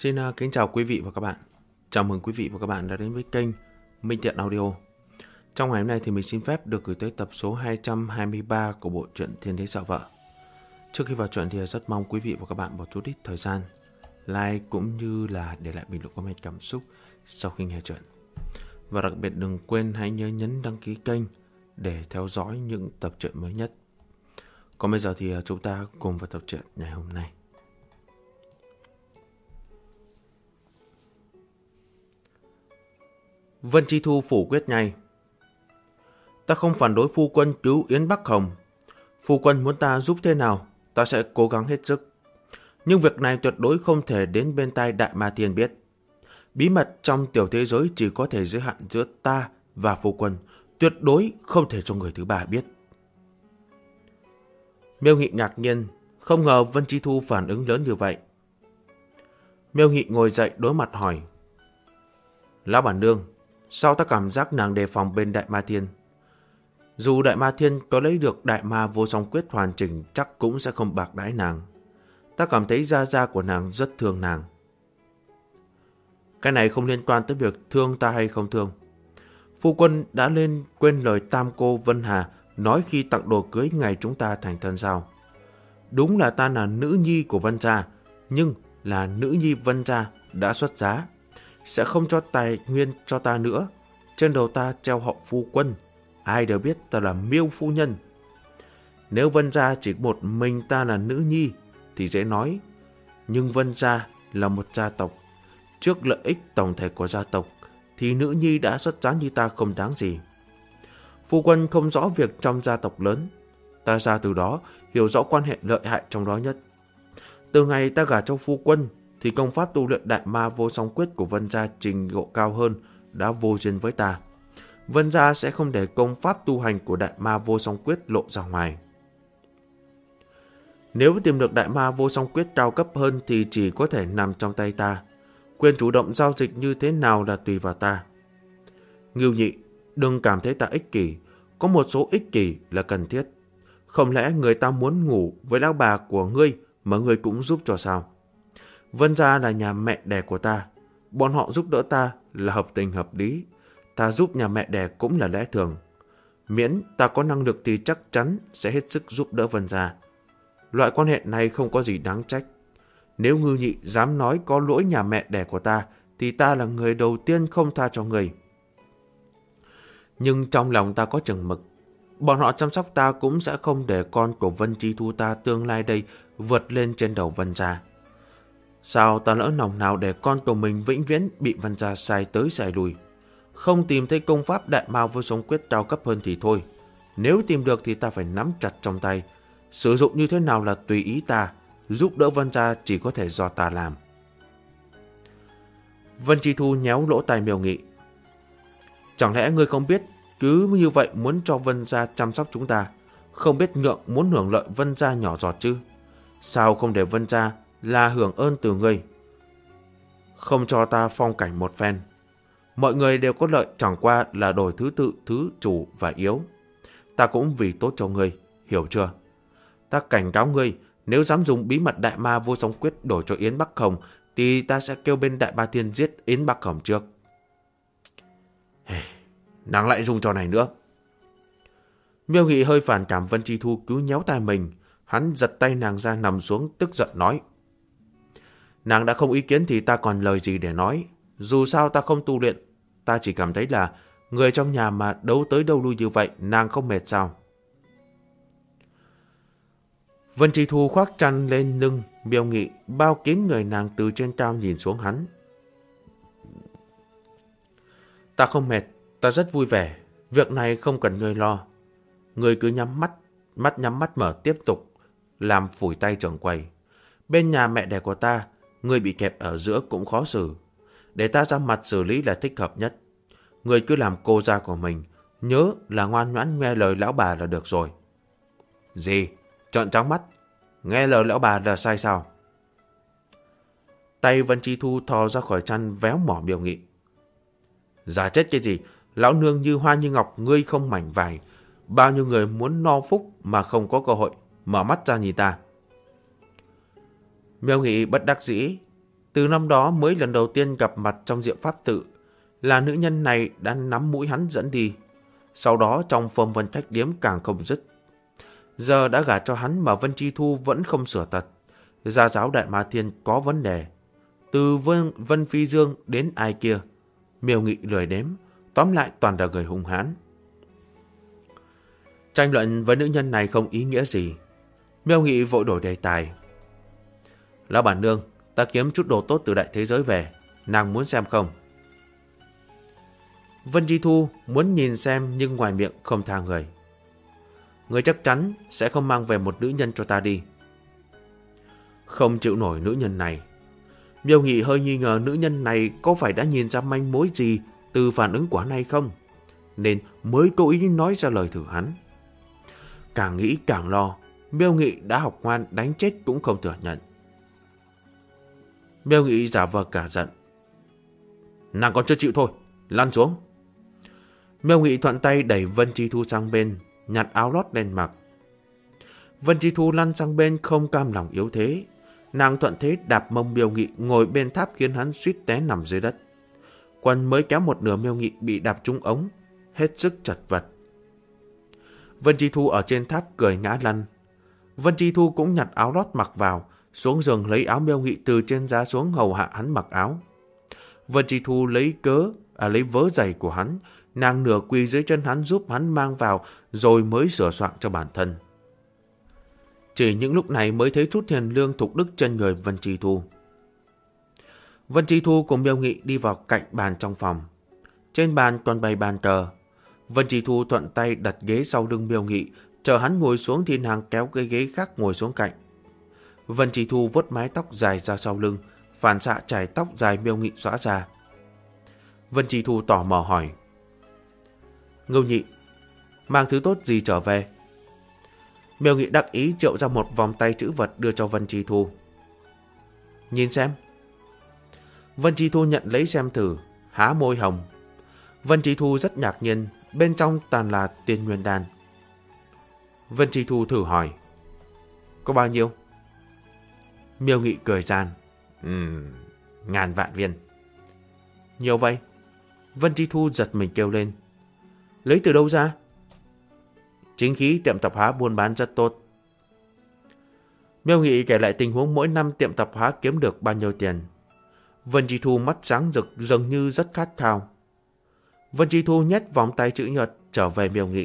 Xin kính chào quý vị và các bạn. Chào mừng quý vị và các bạn đã đến với kênh Minh Thiện Audio. Trong ngày hôm nay thì mình xin phép được gửi tới tập số 223 của bộ truyện Thiên Đế Sợ Vợ. Trước khi vào truyện thì rất mong quý vị và các bạn bỏ chút ít thời gian like cũng như là để lại bình luận comment cảm xúc sau khi nghe truyện. Và đặc biệt đừng quên hãy nhớ nhấn đăng ký kênh để theo dõi những tập truyện mới nhất. Còn bây giờ thì chúng ta cùng vào tập truyện ngày hôm nay. Vân Chi Thu phủ quyết ngay. Ta không phản đối phu quân cứu Yến Bắc Hồng. Phu quân muốn ta giúp thế nào, ta sẽ cố gắng hết sức. Nhưng việc này tuyệt đối không thể đến bên tai Đại Ma Thiên biết. Bí mật trong tiểu thế giới chỉ có thể giới hạn giữa ta và phu quân, tuyệt đối không thể cho người thứ ba biết. Miêu Nghị ngạc nhiên, không ngờ Vân Chi Thu phản ứng lớn như vậy. Miêu Nghị ngồi dậy đối mặt hỏi: Lão bản nương, sao ta cảm giác nàng đề phòng bên Đại Ma Thiên? Dù Đại Ma Thiên có lấy được Đại Ma Vô Song Quyết hoàn chỉnh chắc cũng sẽ không bạc đãi nàng. Ta cảm thấy gia gia của nàng rất thương nàng. Cái này không liên quan tới việc thương ta hay không thương. Phu quân đã lên quên lời tam cô Vân Hà nói khi tặng đồ cưới ngày chúng ta thành thân sao? Đúng là ta là nữ nhi của Vân gia, nhưng là nữ nhi Vân gia đã xuất giá, sẽ không cho tài nguyên cho ta nữa. Trên đầu ta treo họ phu quân, ai đều biết ta là Miêu phu nhân. Nếu Vân gia chỉ một mình ta là nữ nhi thì dễ nói, nhưng Vân gia là một gia tộc. Trước lợi ích tổng thể của gia tộc thì nữ nhi đã xuất giá như ta không đáng gì. Phu quân không rõ việc trong gia tộc lớn, ta ra từ đó hiểu rõ quan hệ lợi hại trong đó nhất. Từ ngày ta gả cho phu quân thì công pháp tu luyện Đại Ma Vô Song Quyết của Vân gia trình độ cao hơn đã vô duyên với ta. Vân gia sẽ không để công pháp tu hành của Đại Ma Vô Song Quyết lộ ra ngoài. Nếu tìm được Đại Ma Vô Song Quyết cao cấp hơn thì chỉ có thể nằm trong tay ta. Quyền chủ động giao dịch như thế nào là tùy vào ta. Ngưu Nhị, đừng cảm thấy ta ích kỷ. Có một số ích kỷ là cần thiết. Không lẽ người ta muốn ngủ với lão bà của ngươi mà ngươi cũng giúp cho sao? Vân gia là nhà mẹ đẻ của ta. Bọn họ giúp đỡ ta là hợp tình hợp lý. Ta giúp nhà mẹ đẻ cũng là lẽ thường. Miễn ta có năng lực thì chắc chắn sẽ hết sức giúp đỡ Vân gia. Loại quan hệ này không có gì đáng trách. Nếu Ngưu Nhị dám nói có lỗi nhà mẹ đẻ của ta thì ta là người đầu tiên không tha cho người. Nhưng trong lòng ta có chừng mực. Bọn họ chăm sóc ta cũng sẽ không để con của Vân Chi Thu ta tương lai đây vượt lên trên đầu Vân gia. Sao ta lỡ lòng nào để con của mình vĩnh viễn bị Vân gia sai tới sai lui? Không tìm thấy công pháp Đại Ma Vô Song Quyết cao cấp hơn thì thôi. Nếu tìm được thì ta phải nắm chặt trong tay. Sử dụng như thế nào là tùy ý ta. Giúp đỡ Vân gia chỉ có thể do ta làm. Vân Chi Thu nhéo lỗ tai Miêu Nghị. Chẳng lẽ ngươi không biết cứ như vậy muốn cho Vân gia chăm sóc chúng ta, không biết ngượng muốn hưởng lợi Vân gia nhỏ giọt chứ? Sao không để Vân gia là hưởng ơn từ ngươi? Không cho ta phong cảnh một phen. Mọi người đều có lợi, chẳng qua là đổi thứ tự, thứ chủ và yếu. Ta cũng vì tốt cho ngươi, hiểu chưa? Ta cảnh cáo ngươi, nếu dám dùng bí mật Đại Ma Vô Song Quyết đổi cho Yến Bắc Hồng thì ta sẽ kêu bên Đại Ma Thiên giết Yến Bắc Hồng trước. Nàng lại dùng trò này nữa. Miêu Nghị hơi phản cảm Vân Chi Thu cứ nhéo tai mình. Hắn giật tay nàng ra nằm xuống tức giận nói: Nàng đã không ý kiến thì ta còn lời gì để nói. Dù sao ta không tu luyện. Ta chỉ cảm thấy là người trong nhà mà đấu tới đâu lui như vậy, nàng không mệt sao? Vân Chi Thu khoác chăn lên lưng Miêu Nghị, bao kín người nàng từ trên cao nhìn xuống hắn. Ta không mệt, ta rất vui vẻ. Việc này không cần ngươi lo. Ngươi cứ nhắm mắt nhắm mắt mở tiếp tục làm phủi tay trưởng quầy. Bên nhà mẹ đẻ của ta, ngươi bị kẹp ở giữa cũng khó xử. Để ta ra mặt xử lý là thích hợp nhất. Ngươi cứ làm cô gia của mình, nhớ là ngoan ngoãn nghe lời lão bà là được rồi. Gì? Trợn trắng mắt? Nghe lời lão bà là sai sao? Tay Vân Chi Thu thò ra khỏi chăn véo mỏ Miêu Nghị. Giả chết cái gì? Lão nương như hoa như ngọc, ngươi không mảnh vải. Bao nhiêu người muốn no phúc mà không có cơ hội. Mở mắt ra nhìn ta. Miêu Nghị bất đắc dĩ. Từ năm đó mới lần đầu tiên gặp mặt trong Diệu Pháp tự, là nữ nhân này đã nắm mũi hắn dẫn đi. Sau đó trong phong vân khách điếm càng không dứt. Giờ đã gả cho hắn mà Vân Chi Thu vẫn không sửa tật. Gia giáo Đại Ma Thiên có vấn đề. Từ Vân Phi Dương đến ai kia, Miêu Nghị lười đếm, tóm lại toàn là người hung hãn. Tranh luận với nữ nhân này không ý nghĩa gì. Miêu Nghị vội đổi đề tài. Lão bản nương, ta kiếm chút đồ tốt từ đại thế giới về, nàng muốn xem không? Vân Chi Thu muốn nhìn xem nhưng ngoài miệng không tha người. Người chắc chắn sẽ không mang về một nữ nhân cho ta đi. Không chịu nổi nữ nhân này. Miêu Nghị hơi nghi ngờ nữ nhân này có phải đã nhìn ra manh mối gì từ phản ứng của hắn hay không, nên mới cố ý nói ra lời thử hắn. Càng nghĩ càng lo, Miêu Nghị đã học ngoan đánh chết cũng không thừa nhận. Miêu Nghị giả vờ cả giận. Nàng còn chưa chịu thôi, lăn xuống. Miêu Nghị thuận tay đẩy Vân Chi Thu sang bên, nhặt áo lót lên mặc. Vân Chi Thu lăn sang bên không cam lòng yếu thế. Nàng thuận thế đạp mông Miêu Nghị ngồi bên tháp khiến hắn suýt té nằm dưới đất. Quần mới kéo một nửa Miêu Nghị bị đạp trúng ống, hết sức chật vật. Vân Chi Thu ở trên tháp cười ngã lăn. Vân Chi Thu cũng nhặt áo lót mặc vào, xuống giường lấy áo Miêu Nghị từ trên giá xuống hầu hạ hắn mặc áo. Vân Chi Thu lấy vớ giày của hắn, nàng nửa quỳ dưới chân hắn giúp hắn mang vào rồi mới sửa soạn cho bản thân. Chỉ những lúc này mới thấy chút hiền lương thục đức trên người Vân Chi Thu. Vân Chi Thu cùng Miêu Nghị đi vào cạnh bàn trong phòng. Trên bàn còn bày bàn cờ. Vân Chi Thu thuận tay đặt ghế sau lưng Miêu Nghị, chờ hắn ngồi xuống thì nàng kéo cái ghế khác ngồi xuống cạnh. Vân Chi Thu vuốt mái tóc dài ra sau lưng, phản xạ chải tóc dài Miêu Nghị xõa ra. Vân Chi Thu tò mò hỏi. Ngưu Nhị, mang thứ tốt gì trở về? Miêu Nghị đắc ý triệu ra một vòng tay chữ vật đưa cho Vân Chi Thu. Nhìn xem. Vân Chi Thu nhận lấy xem thử, há môi hồng. Vân Chi Thu rất ngạc nhiên, bên trong toàn là tiên nguyên đan. Vân Chi Thu thử hỏi. Có bao nhiêu? Miêu Nghị cười gian. 1000 vạn viên. Nhiều vậy? Vân Chi Thu giật mình kêu lên. Lấy từ đâu ra? Chính khí tiệm tạp hóa buôn bán rất tốt. Miêu Nghị kể lại tình huống mỗi năm tiệm tạp hóa kiếm được bao nhiêu tiền. Vân Chi Thu mắt sáng rực dường như rất khát khao. Vân Chi Thu nhét vòng tay chữ nhật trở về Miêu Nghị.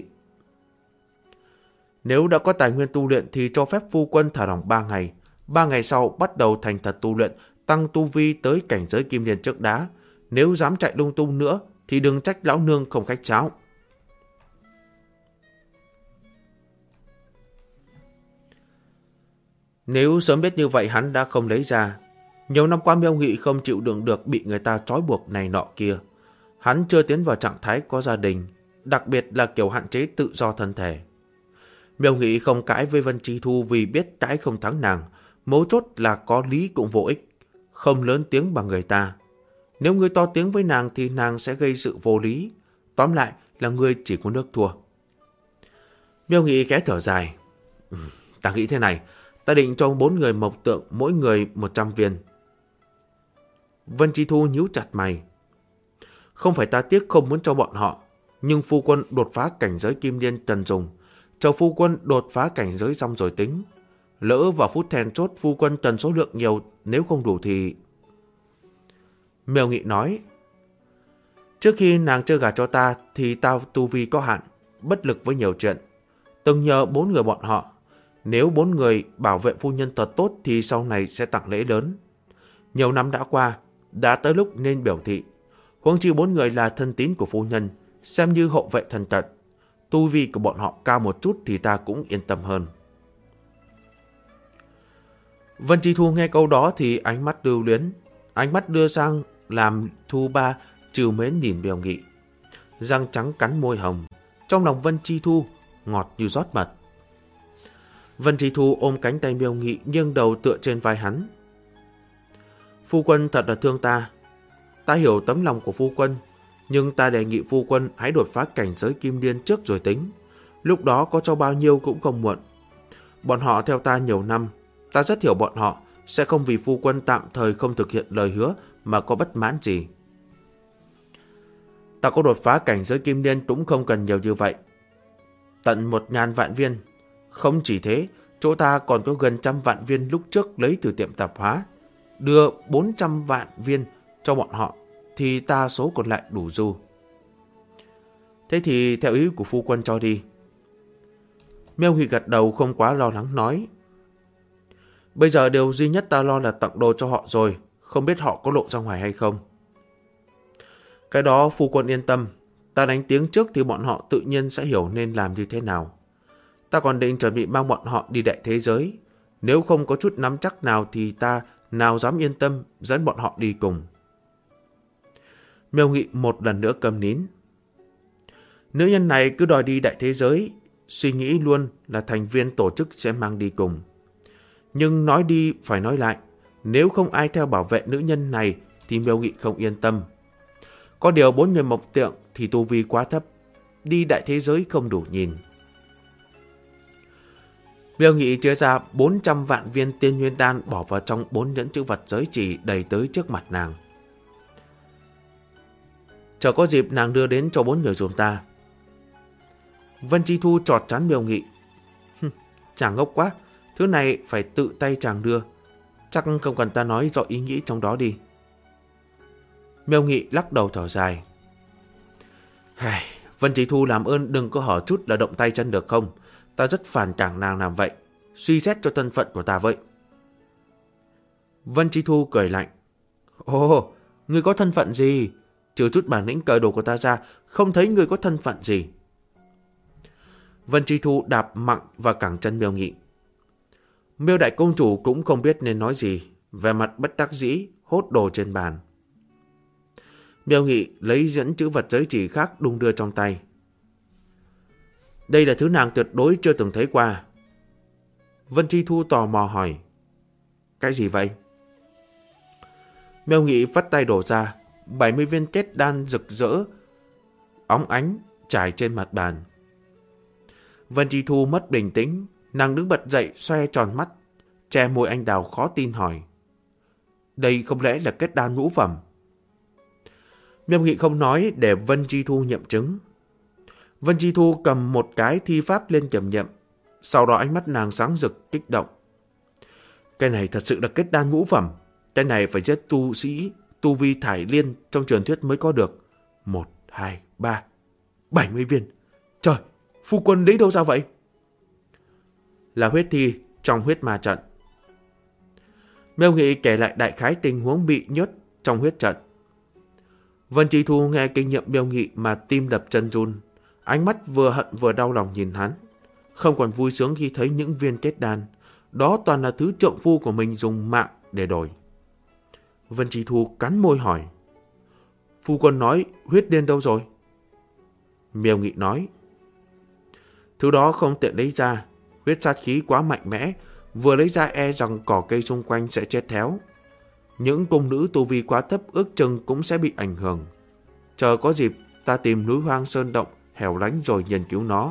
Nếu đã có tài nguyên tu luyện thì cho phép phu quân thả lỏng 3 ngày. 3 ngày sau bắt đầu thành thật tu luyện, tăng tu vi tới cảnh giới kim liên trước đã. Nếu dám chạy lung tung nữa thì đừng trách lão nương không khách sáo. Nếu sớm biết như vậy hắn đã không lấy ra. Nhiều năm qua Miêu Nghị không chịu đựng được bị người ta trói buộc này nọ kia. Hắn chưa tiến vào trạng thái có gia đình, đặc biệt là kiểu hạn chế tự do thân thể. Miêu Nghị không cãi với Vân Chi Thu vì biết cãi không thắng nàng, mấu chốt là có lý cũng vô ích, không lớn tiếng bằng người ta. Nếu ngươi to tiếng với nàng thì nàng sẽ gây sự vô lý, tóm lại là ngươi chỉ có nước thua. Miêu Nghị khẽ thở dài. Ta nghĩ thế này, ta định cho 4 người mộc tượng mỗi người 100 viên. Vân Chi Thu nhíu chặt mày. Không phải ta tiếc không muốn cho bọn họ, nhưng phu quân đột phá cảnh giới kim liên cần dùng. Chờ phu quân đột phá cảnh giới xong rồi tính. Lỡ vào phút then chốt phu quân cần số lượng nhiều, nếu không đủ thì... Miêu Nghị nói. Trước khi nàng chưa gả cho ta thì tao tu vi có hạn, bất lực với nhiều chuyện. Từng nhờ 4 người bọn họ. Nếu 4 người bảo vệ phu nhân thật tốt thì sau này sẽ tặng lễ lớn. Nhiều năm đã qua, đã tới lúc nên biểu thị. Huống chi 4 người là thân tín của phu nhân, xem như hậu vệ thân cận. Tu vi của bọn họ cao một chút thì ta cũng yên tâm hơn. Vân Chi Thu nghe câu đó thì ánh mắt lưu luyến, ánh mắt đưa sang làm Thu Ba trìu mến nhìn Miêu Nghị. Răng trắng cắn môi hồng, trong lòng Vân Chi Thu ngọt như rót mật. Vân Chi Thu ôm cánh tay Miêu Nghị nghiêng đầu tựa trên vai hắn. Phu quân thật là thương ta. Ta hiểu tấm lòng của phu quân, nhưng ta đề nghị phu quân hãy đột phá cảnh giới kim liên trước rồi tính. Lúc đó có cho bao nhiêu cũng không muộn. Bọn họ theo ta nhiều năm, ta rất hiểu bọn họ, sẽ không vì phu quân tạm thời không thực hiện lời hứa mà có bất mãn gì. Ta có đột phá cảnh giới kim liên cũng không cần nhiều như vậy. Tận 1000 vạn viên. Không chỉ thế, chỗ ta còn có gần 100 vạn viên lúc trước lấy từ tiệm tạp hóa. Đưa 400 vạn viên cho bọn họ, thì ta số còn lại đủ du. Thế thì theo ý của phu quân cho đi. Miêu Nghị gật đầu không quá lo lắng nói. Bây giờ điều duy nhất ta lo là tặng đồ cho họ rồi, không biết họ có lộ ra ngoài hay không. Cái đó phu quân yên tâm, ta đánh tiếng trước thì bọn họ tự nhiên sẽ hiểu nên làm như thế nào. Ta còn định chuẩn bị mang bọn họ đi đại thế giới. Nếu không có chút nắm chắc nào thì ta nào dám yên tâm dẫn bọn họ đi cùng. Miêu Nghị một lần nữa câm nín. Nữ nhân này cứ đòi đi đại thế giới, suy nghĩ luôn là thành viên tổ chức sẽ mang đi cùng. Nhưng nói đi phải nói lại, nếu không ai theo bảo vệ nữ nhân này thì Miêu Nghị không yên tâm. Có điều 4 người mộc tượng thì tu vi quá thấp, đi đại thế giới không đủ nhìn. Miêu Nghị chia ra 400 vạn viên tiên nguyên đan bỏ vào trong 4 nhẫn chữ vật giới chỉ đầy tới trước mặt nàng. Chờ có dịp nàng đưa đến cho 4 người dùm ta. Vân Chi Thu chọt chán Miêu Nghị. Chàng ngốc quá, thứ này phải tự tay chàng đưa. Chắc không cần ta nói rõ ý nghĩ trong đó đi. Miêu Nghị lắc đầu thở dài. Vân Chi Thu làm ơn đừng có hở chút là động tay chân được không? Ta rất phản cảm nàng làm vậy. Suy xét cho thân phận của ta vậy. Vân Chi Thu cười lạnh. Ồ, ngươi có thân phận gì? Trừ chút bản lĩnh cởi đồ của ta ra, không thấy ngươi có thân phận gì. Vân Chi Thu đạp mạnh vào cẳng chân Miêu Nghị. Miêu đại công chủ cũng không biết nên nói gì, vẻ mặt bất đắc dĩ hốt đồ trên bàn. Miêu Nghị lấy nhẫn chữ vật giới chỉ khác đung đưa trong tay. Đây là thứ nàng tuyệt đối chưa từng thấy qua. Vân Chi Thu tò mò hỏi. Cái gì vậy? Miêu Nghị vắt tay đổ ra 70 viên kết đan rực rỡ óng ánh trải trên mặt bàn. Vân Chi Thu mất bình tĩnh, nàng đứng bật dậy xoe tròn mắt, che môi anh đào khó tin hỏi. Đây không lẽ là kết đan ngũ phẩm? Miêu Nghị không nói để Vân Chi Thu nghiệm chứng. Vân Chi Thu cầm một cái thi pháp lên kiểm nghiệm, sau đó ánh mắt nàng sáng rực kích động. Cái này thật sự là kết đan ngũ phẩm, cái này phải giết tu sĩ tu vi thải liên trong truyền thuyết mới có được. 1, 2, 3, 70 viên. Trời, phu quân lấy đâu ra vậy? Là huyết thi trong huyết ma trận. Miêu Nghị kể lại đại khái tình huống bị nhốt trong huyết trận. Vân Chi Thu nghe kinh nghiệm Miêu Nghị mà tim đập chân run, ánh mắt vừa hận vừa đau lòng nhìn hắn, không còn vui sướng khi thấy những viên kết đan. Đó toàn là thứ trượng phu của mình dùng mạng để đổi. Vân Chi Thu cắn môi hỏi. Phu quân nói huyết điên đâu rồi? Miêu Nghị nói. Thứ đó không tiện lấy ra, huyết sát khí quá mạnh mẽ, vừa lấy ra e rằng cỏ cây xung quanh sẽ chết theo. Những cung nữ tu vi quá thấp ước chừng cũng sẽ bị ảnh hưởng. Chờ có dịp ta tìm núi hoang sơn động hẻo lánh rồi nghiên cứu nó.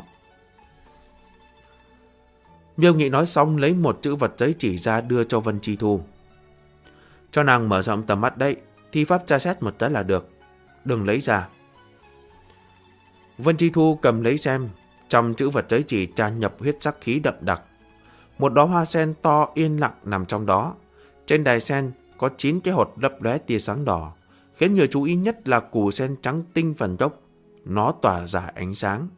Miêu Nghị nói xong lấy một chữ vật giấy chỉ ra đưa cho Vân Chi Thu. Cho nàng mở rộng tầm mắt đấy, thi pháp tra xét một cái là được. Đừng lấy ra. Vân Chi Thu cầm lấy xem, trong chữ vật giấy chỉ tràn nhập huyết sắc khí đậm đặc. Một đóa hoa sen to yên lặng nằm trong đó. Trên đài sen có 9 cái hột lấp lóe tia sáng đỏ, khiến người chú ý nhất là củ sen trắng tinh phần gốc, nó tỏa ra ánh sáng.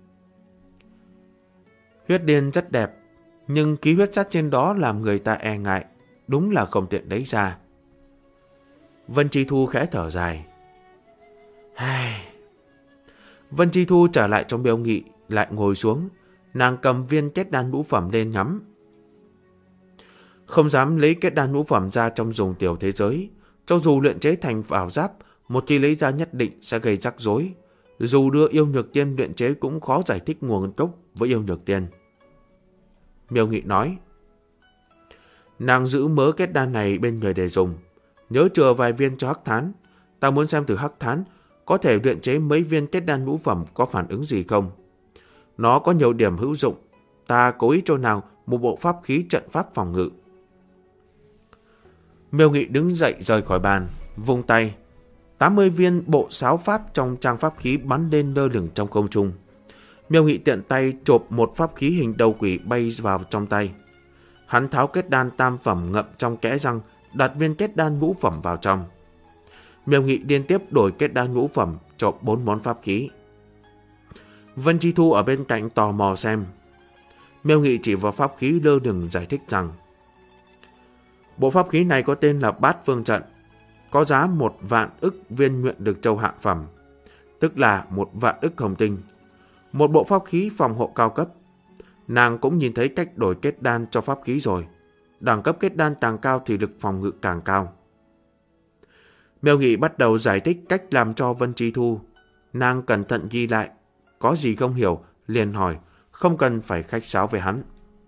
Huyết điên rất đẹp, nhưng ký huyết sát trên đó làm người ta e ngại, đúng là không tiện lấy ra. Vân Chi Thu khẽ thở dài. Vân Chi Thu trở lại trong Miêu Nghị, lại ngồi xuống, nàng cầm viên kết đan ngũ phẩm lên nhắm. Không dám lấy kết đan ngũ phẩm ra trong dùng tiểu thế giới, cho dù luyện chế thành ảo giáp, một khi lấy ra nhất định sẽ gây rắc rối. Dù đưa yêu nhược tiên luyện chế cũng khó giải thích nguồn gốc với yêu nhược tiên. Miêu Nghị nói. Nàng giữ mớ kết đan này bên người để dùng, nhớ chừa vài viên cho Hắc Thán. Ta muốn xem từ Hắc Thán có thể luyện chế mấy viên kết đan ngũ phẩm có phản ứng gì không. Nó có nhiều điểm hữu dụng, ta cố ý cho nàng một bộ pháp khí trận pháp phòng ngự. Miêu Nghị đứng dậy rời khỏi bàn, vung tay. 80 viên bộ sáo pháp trong trang pháp khí bắn lên lơ lửng trong không trung. Miêu Nghị tiện tay chộp một pháp khí hình đầu quỷ bay vào trong tay. Hắn tháo kết đan tam phẩm ngậm trong kẽ răng, đặt viên kết đan ngũ phẩm vào trong. Miêu Nghị liên tiếp đổi kết đan ngũ phẩm cho 4 món pháp khí. Vân Chi Thu ở bên cạnh tò mò xem. Miêu Nghị chỉ vào pháp khí lơ lửng giải thích rằng bộ pháp khí này có tên là Bát Phương Trận, có giá 1 vạn ức viên nguyện được châu hạ phẩm, tức là 1 vạn ức hồng tinh. Một bộ pháp khí phòng hộ cao cấp. Nàng cũng nhìn thấy cách đổi kết đan cho pháp khí rồi. Đẳng cấp kết đan càng cao thì lực phòng ngự càng cao. Miêu Nghị bắt đầu giải thích cách làm cho Vân Chi Thu. Nàng cẩn thận ghi lại. Có gì không hiểu, liền hỏi, không cần phải khách sáo với hắn.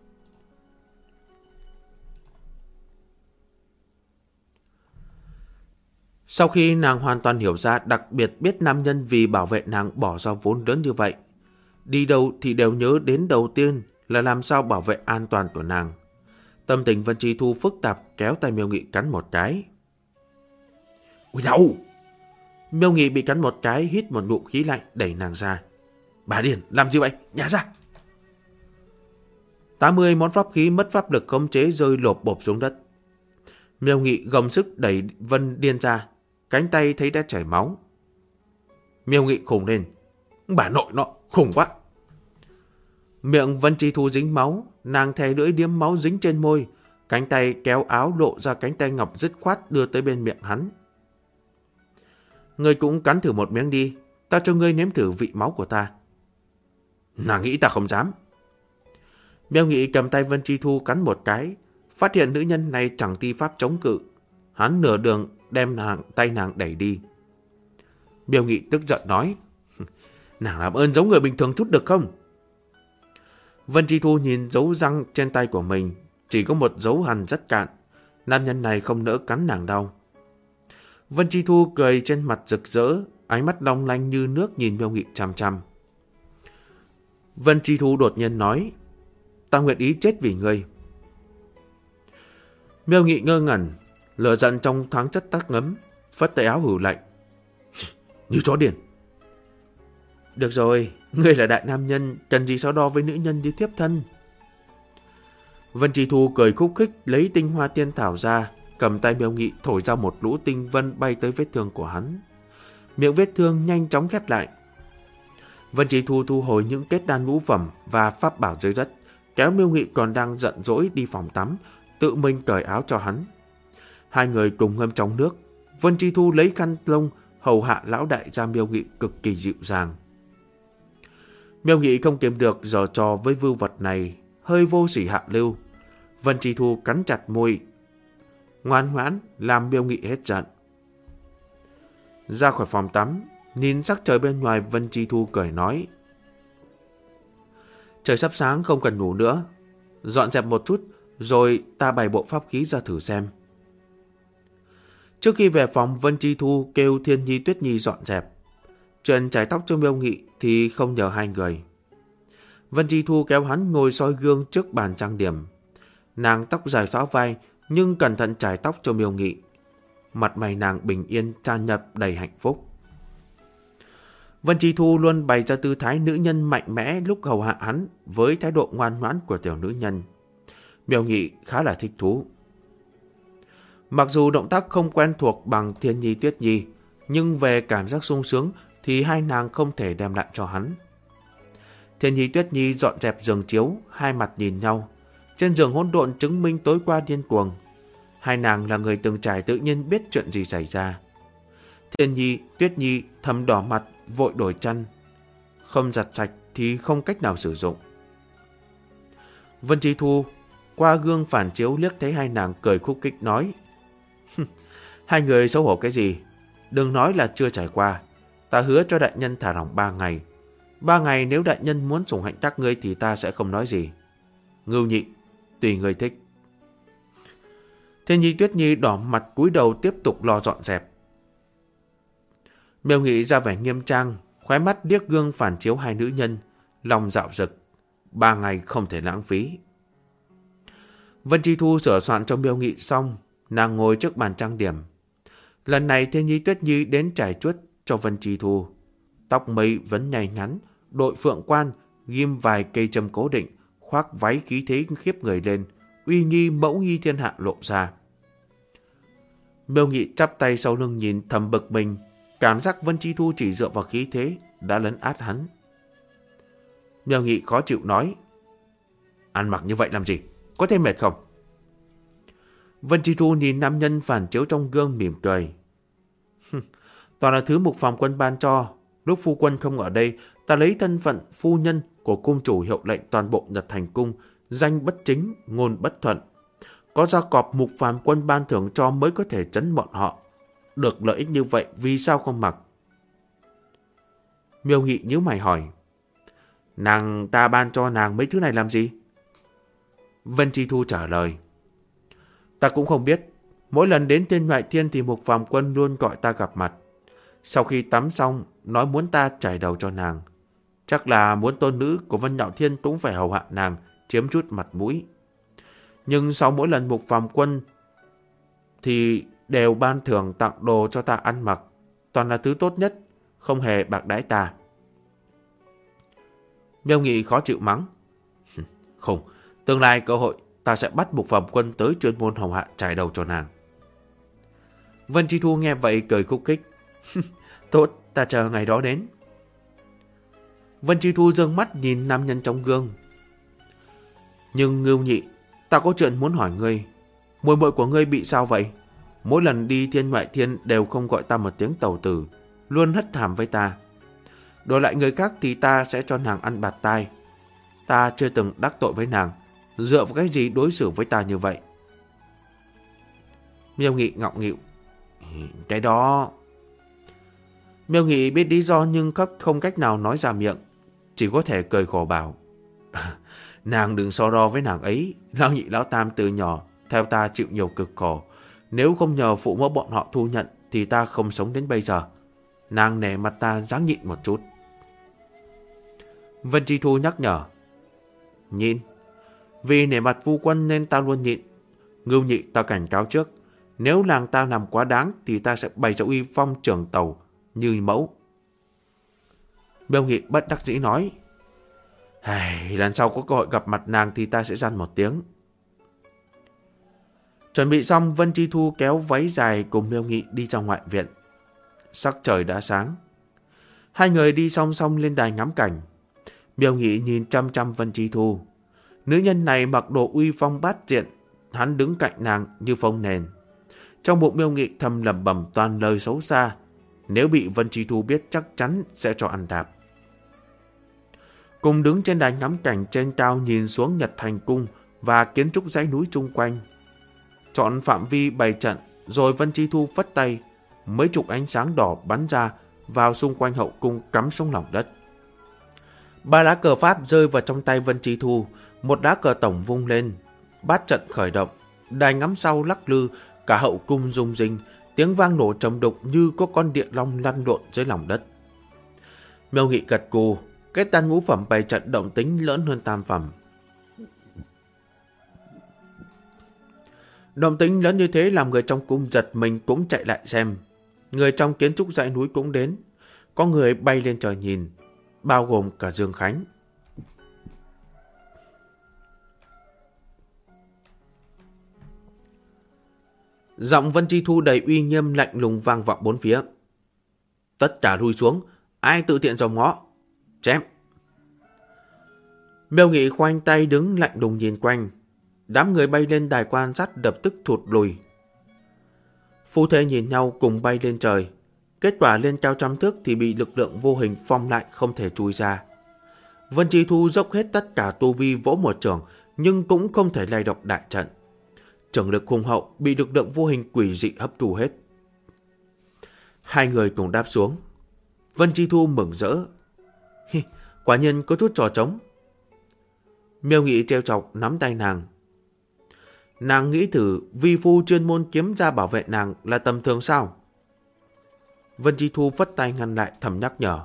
Sau khi nàng hoàn toàn hiểu ra, đặc biệt biết nam nhân vì bảo vệ nàng bỏ ra vốn lớn như vậy, đi đâu thì đều nhớ đến đầu tiên là làm sao bảo vệ an toàn của nàng. Tâm tình Vân Chi Thu phức tạp, kéo tay Miêu Nghị cắn một cái. Ui đau! Miêu Nghị bị cắn một cái, hít một ngụm khí lạnh, đẩy nàng ra. Bà điên, làm gì vậy? Nhả ra! 80 món pháp khí mất pháp lực khống chế rơi lộp bộp xuống đất. Miêu Nghị gồng sức đẩy Vân Điên ra, cánh tay thấy đã chảy máu. Miêu Nghị khùng lên. Bà nội nọ, khủng quá! Miệng Vân Chi Thu dính máu, nàng thè lưỡi điếm máu dính trên môi, cánh tay kéo áo lộ ra cánh tay ngọc dứt khoát đưa tới bên miệng hắn. Ngươi cũng cắn thử một miếng đi, ta cho ngươi nếm thử vị máu của ta. Nàng nghĩ ta không dám. Miêu Nghị cầm tay Vân Chi Thu cắn một cái, phát hiện nữ nhân này chẳng thi pháp chống cự. Hắn nửa đường đem tay nàng đẩy đi. Miêu Nghị tức giận nói, nàng làm ơn giống người bình thường chút được không? Vân Chi Thu nhìn dấu răng trên tay của mình, chỉ có một dấu hằn rất cạn. Nam nhân này không nỡ cắn nàng đau. Vân Chi Thu cười trên mặt rực rỡ, ánh mắt long lanh như nước nhìn Miêu Nghị chằm chằm. Vân Chi Thu đột nhiên nói, ta nguyện ý chết vì ngươi. Miêu Nghị ngơ ngẩn, lửa giận trong thoáng chất tắt ngấm, phất tay áo hử lạnh. Như chó điên. Được rồi, ngươi là đại nam nhân, cần gì so đo với nữ nhân như thiếp thân. Vân Chi Thu cười khúc khích, lấy tinh hoa tiên thảo ra, cầm tay Miêu Nghị thổi ra một lũ tinh vân bay tới vết thương của hắn. Miệng vết thương nhanh chóng khép lại. Vân Chi Thu thu hồi những kết đan ngũ phẩm và pháp bảo dưới đất, kéo Miêu Nghị còn đang giận dỗi đi phòng tắm, tự mình cởi áo cho hắn. Hai người cùng ngâm trong nước. Vân Chi Thu lấy khăn lông hầu hạ lão đại gia Miêu Nghị cực kỳ dịu dàng. Miêu Nghị không kiềm được giở trò với vưu vật này, hơi vô sỉ hạ lưu. Vân Chi Thu cắn chặt môi, ngoan ngoãn làm Miêu Nghị hết giận. Ra khỏi phòng tắm, nhìn sắc trời bên ngoài, Vân Chi Thu cười nói, trời sắp sáng không cần ngủ nữa, dọn dẹp một chút rồi ta bày bộ pháp khí ra thử xem. Trước khi về phòng, Vân Chi Thu kêu Thiên Nhi Tuyết Nhi dọn dẹp. Chuyện chải tóc cho Miêu Nghị thì không nhờ hai người. Vân Chi Thu kéo hắn ngồi soi gương trước bàn trang điểm. Nàng tóc dài xõa vai nhưng cẩn thận chải tóc cho Miêu Nghị. Mặt mày nàng bình yên, tràn ngập đầy hạnh phúc. Vân Chi Thu luôn bày ra tư thái nữ nhân mạnh mẽ lúc hầu hạ hắn với thái độ ngoan ngoãn của tiểu nữ nhân. Miêu Nghị khá là thích thú. Mặc dù động tác không quen thuộc bằng Thiên Nhi Tuyết Nhi, nhưng về cảm giác sung sướng thì hai nàng không thể đem lại cho hắn. Thiên Nhi Tuyết Nhi dọn dẹp giường chiếu, hai mặt nhìn nhau. Trên giường hỗn độn chứng minh tối qua điên cuồng. Hai nàng là người từng trải, tự nhiên biết chuyện gì xảy ra. Thiên Nhi Tuyết Nhi thầm đỏ mặt, vội đổi chăn. Không giặt sạch thì không cách nào sử dụng. Vân Chi Thu qua gương phản chiếu liếc thấy hai nàng, cười khúc khích nói, hai người xấu hổ cái gì? Đừng nói là chưa trải qua. Ta hứa cho đại nhân thả lỏng 3 ngày. 3 ngày nếu đại nhân muốn sủng hạnh các ngươi thì ta sẽ không nói gì. Ngưu Nhị, tùy người thích. Thiên Nhi Tuyết Nhi đỏ mặt cúi đầu tiếp tục lo dọn dẹp. Miêu Nghị ra vẻ nghiêm trang, khóe mắt liếc gương phản chiếu hai nữ nhân, lòng dạo dực. 3 ngày không thể lãng phí. Vân Chi Thu sửa soạn cho Miêu Nghị xong, Nàng ngồi trước bàn trang điểm. Lần này Thiên Nhi Tuyết Nhi đến trải chuốt cho Vân Chi Thu. Tóc mây vẫn nhảy ngắn, đội phượng quan, ghim vài cây châm cố định, khoác váy khí thế khiếp người lên, uy nghi mẫu nghi thiên hạ lộ ra. Miêu Nghị chắp tay sau lưng nhìn thầm bực mình, cảm giác Vân Chi Thu chỉ dựa vào khí thế đã lấn át hắn. Miêu Nghị khó chịu nói, ăn mặc như vậy làm gì, có thấy mệt không? Vân Chi Thu nhìn nam nhân phản chiếu trong gương mỉm cười. Toàn là thứ Mục Phàm Quân ban cho. Lúc phu quân không ở đây, ta lấy thân phận phu nhân của cung chủ hiệu lệnh toàn bộ Nhật Thành Cung, danh bất chính, ngôn bất thuận. Có gia cọp Mục Phàm Quân ban thưởng cho mới có thể trấn bọn họ. Được lợi ích như vậy, vì sao không mặc? Miêu Nghị nhíu mày hỏi, nàng ta ban cho nàng mấy thứ này làm gì? Vân Chi Thu trả lời, ta cũng không biết. Mỗi lần đến Thiên Ngoại Thiên thì Mục Phàm Quân luôn gọi ta gặp mặt. Sau khi tắm xong, nói muốn ta chải đầu cho nàng. Chắc là muốn tôn nữ của Vân Nhạo Thiên cũng phải hầu hạ nàng, chiếm chút mặt mũi. Nhưng sau mỗi lần Mục Phàm Quân thì đều ban thưởng tặng đồ cho ta ăn mặc. Toàn là thứ tốt nhất, không hề bạc đãi ta. Miêu Nghị khó chịu mắng, không, tương lai cơ hội ta sẽ bắt Mục Phàm Quân tới chuyên môn hầu hạ chải đầu cho nàng. Vân Chi Thu nghe vậy cười khúc khích. Tốt, ta chờ ngày đó đến. Vân Chi Thu giương mắt nhìn nam nhân trong gương. Nhưng Ngưu Nhị, ta có chuyện muốn hỏi ngươi. Muội muội của ngươi bị sao vậy? Mỗi lần đi Thiên Ngoại Thiên đều không gọi ta một tiếng tẩu tử, luôn hất hàm với ta. Đổi lại người khác thì ta sẽ cho nàng ăn bạt tai. Ta chưa từng đắc tội với nàng, dựa vào cái gì đối xử với ta như vậy? Miêu Nghị ngọng nghịu. Cái đó... Miêu Nghị biết lý do nhưng không cách nào nói ra miệng, chỉ có thể cười khổ bảo. Nàng đừng so đo với nàng ấy, lão nhị lão tam từ nhỏ theo ta chịu nhiều cực khổ. Nếu không nhờ phụ mẫu bọn họ thu nhận thì ta không sống đến bây giờ. Nàng nể mặt ta ráng nhịn một chút. Vân Chi Thu nhắc nhở. Nhịn. Vì nể mặt phu quân nên ta luôn nhịn. Ngưu Nhị, ta cảnh cáo trước. Nếu nàng ta làm quá đáng thì ta sẽ bày cho uy phong trưởng tàu như mẫu. Miêu Nghị bất đắc dĩ nói. Lần sau có cơ hội gặp mặt nàng thì ta sẽ dặn một tiếng. Chuẩn bị xong, Vân Chi Thu kéo váy dài cùng Miêu Nghị đi ra ngoại viện. Sắc trời đã sáng. Hai người đi song song lên đài ngắm cảnh. Miêu Nghị nhìn chăm chăm Vân Chi Thu. Nữ nhân này mặc đồ uy phong bát diện, hắn đứng cạnh nàng như phong nền. Trong bụng Miêu Nghị thầm lẩm bẩm toàn lời xấu xa. Nếu bị Vân Chi Thu biết chắc chắn sẽ cho ăn đạp. Cùng đứng trên đài ngắm cảnh trên cao nhìn xuống Nhật Thành Cung và kiến trúc dãy núi chung quanh. Chọn phạm vi bày trận, rồi Vân Chi Thu phất tay. Mấy chục ánh sáng đỏ bắn ra vào xung quanh hậu cung cắm xuống lòng đất. 3 lá cờ Pháp rơi vào trong tay Vân Chi Thu, một lá cờ tổng vung lên. Bát trận khởi động, đài ngắm sau lắc lư, cả hậu cung rung rinh, tiếng vang nổ trầm đục như có con địa long lăn lộn dưới lòng đất. Miêu Nghị gật gù, cái tan ngũ phẩm bày trận động tính lớn hơn tam phẩm. Động tính lớn như thế làm người trong cung giật mình cũng chạy lại xem. Người trong kiến trúc dãy núi cũng đến. Có người bay lên trời nhìn, bao gồm cả Dương Khánh. Giọng Vân Chi Thu đầy uy nghiêm lạnh lùng vang vọng bốn phía. Tất cả lui xuống, ai tự tiện dòm ngó, chém. Miêu Nghị khoanh tay đứng lạnh lùng nhìn quanh. Đám người bay lên đài quan sát lập tức thụt lùi. Phu thê nhìn nhau cùng bay lên trời. Kết quả lên cao trăm thước thì bị lực lượng vô hình phong lại không thể chui ra. Vân Chi Thu dốc hết tất cả tu vi vỗ một trường nhưng cũng không thể lay động đại trận. Trường lực hùng hậu bị lực lượng vô hình quỷ dị hấp thu hết. Hai người cùng đáp xuống. Vân Chi Thu mừng rỡ. Quả nhiên có chút trò trống. Miêu Nghị trêu chọc nắm tay nàng. Nàng nghĩ thử vi phu chuyên môn kiếm ra bảo vệ nàng là tầm thường sao? Vân Chi Thu phất tay ngăn lại thầm nhắc nhở.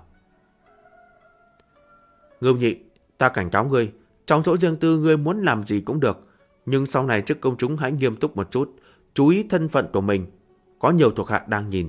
Ngưu Nhị, ta cảnh cáo ngươi, trong chỗ riêng tư ngươi muốn làm gì cũng được, nhưng sau này trước công chúng hãy nghiêm túc một chút, chú ý thân phận của mình. Có nhiều thuộc hạ đang nhìn.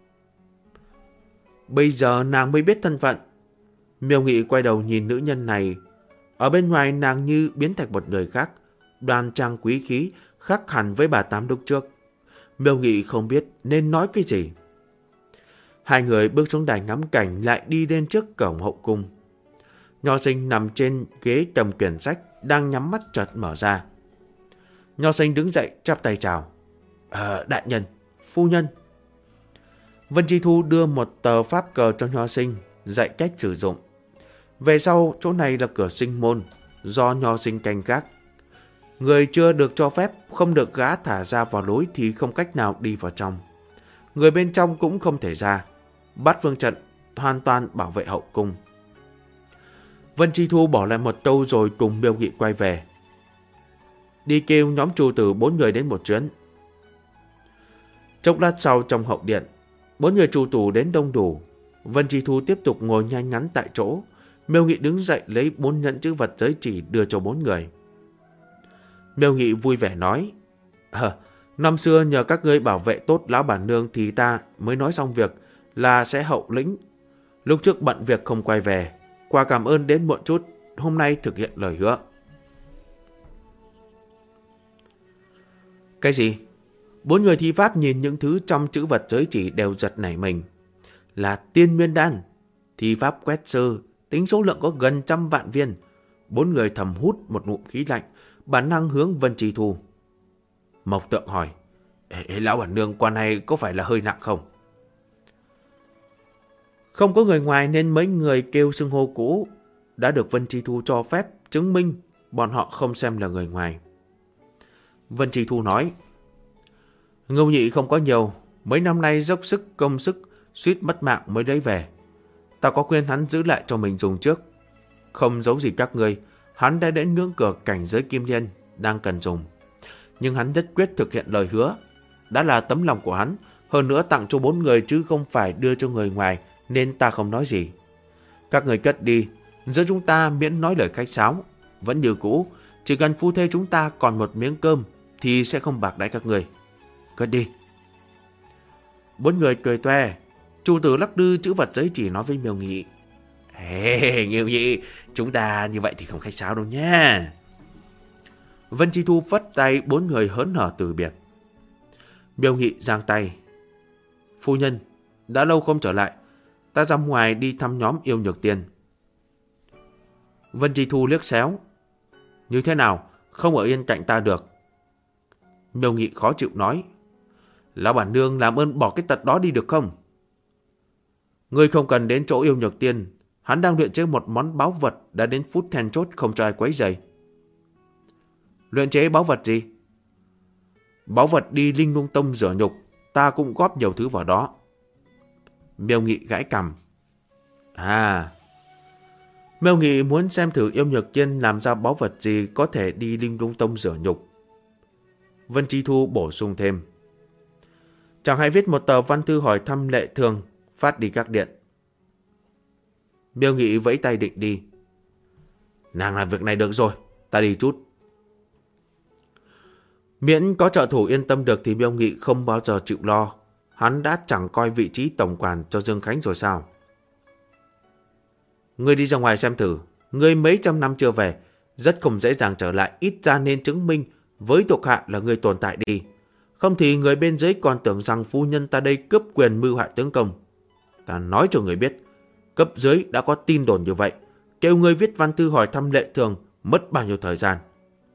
Bây giờ nàng mới biết thân phận. Miêu Nghị quay đầu nhìn nữ nhân này. Ở bên ngoài nàng như biến thành một người khác, đoan trang quý khí, khác hẳn với bà Tám lúc trước. Miêu Nghị không biết nên nói cái gì. Hai người bước xuống đài ngắm cảnh, lại đi lên trước cổng hậu cung. Nho Sinh nằm trên ghế cầm quyển sách, đang nhắm mắt chợt mở ra. Nho Sinh đứng dậy chắp tay chào. Đại nhân, phu nhân. Vân Chi Thu đưa một tờ pháp cờ cho Nho Sinh, dạy cách sử dụng. Về sau, chỗ này là cửa sinh môn, do Nho Sinh canh gác. Người chưa được cho phép, không được gã thả ra vào lối thì không cách nào đi vào trong. Người bên trong cũng không thể ra. Bát phương trận hoàn toàn bảo vệ hậu cung. Vân Chi Thu bỏ lại một câu rồi cùng Miêu Nghị quay về. Đi kêu nhóm Chu Tử 4 người đến một chuyến. Chốc lát sau trong hậu điện, 4 người Chu Tử đến đông đủ. Vân Chi Thu tiếp tục ngồi nhanh ngắn tại chỗ. Miêu Nghị đứng dậy lấy 4 nhẫn chữ vật giới chỉ đưa cho 4 người. Miêu Nghị vui vẻ nói, năm xưa nhờ các ngươi bảo vệ tốt lão bản nương thì ta mới nói xong việc là sẽ hậu lĩnh. Lúc trước bận việc không quay về, qua cảm ơn đến muộn chút, hôm nay thực hiện lời hứa. Cái gì? 4 người thi pháp nhìn những thứ trong chữ vật giới chỉ đều giật nảy mình. Là tiên nguyên đan. Thi pháp quét sơ, tính số lượng có gần 100 vạn viên. 4 người thầm hút một ngụm khí lạnh, bản năng hướng Vân Chi Thu. Mộc Tượng hỏi, lão bản nương quan này có phải là hơi nặng không? Không có người ngoài nên mấy người kêu xưng hô cũ đã được Vân Chi Thu cho phép chứng minh bọn họ không xem là người ngoài. Vân Chi Thu nói, Ngưu Nhị không có nhiều, mấy năm nay dốc sức công sức, suýt mất mạng mới lấy về. Ta có khuyên hắn giữ lại cho mình dùng trước. Không giấu gì các người, hắn đã đến ngưỡng cửa cảnh giới kim liên, đang cần dùng. Nhưng hắn nhất quyết thực hiện lời hứa. Đã là tấm lòng của hắn, hơn nữa tặng cho 4 người chứ không phải đưa cho người ngoài, nên ta không nói gì. Các người cất đi, giữa chúng ta miễn nói lời khách sáo. Vẫn như cũ, chỉ cần phu thê chúng ta còn một miếng cơm thì sẽ không bạc đãi các người. Cất đi. 4 người cười toe. Chu Tử lắc lư chữ vật giấy chỉ nói với Miêu Nghị, Nghiêu Nhị, chúng ta như vậy thì không khách sáo đâu nha. Vân Chi Thu phất tay, 4 người hớn hở từ biệt. Miêu Nghị giang tay, phu nhân, đã lâu không trở lại, ta ra ngoài đi thăm nhóm yêu nhược tiên. Vân Chi Thu liếc xéo, như thế nào, không ở yên cạnh ta được. Miêu Nghị khó chịu nói, lão bản nương làm ơn bỏ cái tật đó đi được không? Ngươi không cần đến chỗ yêu nhược tiên, hắn đang luyện chế một món báu vật đã đến phút then chốt không cho ai quấy rầy. Luyện chế báu vật gì? Báu vật đi Linh Lung Tông rửa nhục, ta cũng góp nhiều thứ vào đó. Miêu Nghị gãi cằm. Miêu Nghị muốn xem thử yêu nhược tiên làm ra báu vật gì có thể đi Linh Lung Tông rửa nhục. Vân Chi Thu bổ sung thêm, chẳng hay viết một tờ văn thư hỏi thăm lệ thường, phát đi các điện. Miêu Nghị vẫy tay định đi. Nàng làm việc này được rồi, ta đi chút. Miễn có trợ thủ yên tâm được thì Miêu Nghị không bao giờ chịu lo. Hắn đã chẳng coi vị trí tổng quản cho Dương Khánh rồi sao? Ngươi đi ra ngoài xem thử. Ngươi mấy trăm năm chưa về, rất không dễ dàng trở lại, ít ra nên chứng minh với thuộc hạ là ngươi tồn tại đi. Không thì người bên dưới còn tưởng rằng phu nhân ta đây cướp quyền mưu hại tướng công. Ta nói cho người biết, cấp dưới đã có tin đồn như vậy, kêu ngươi viết văn thư hỏi thăm lệ thường mất bao nhiêu thời gian.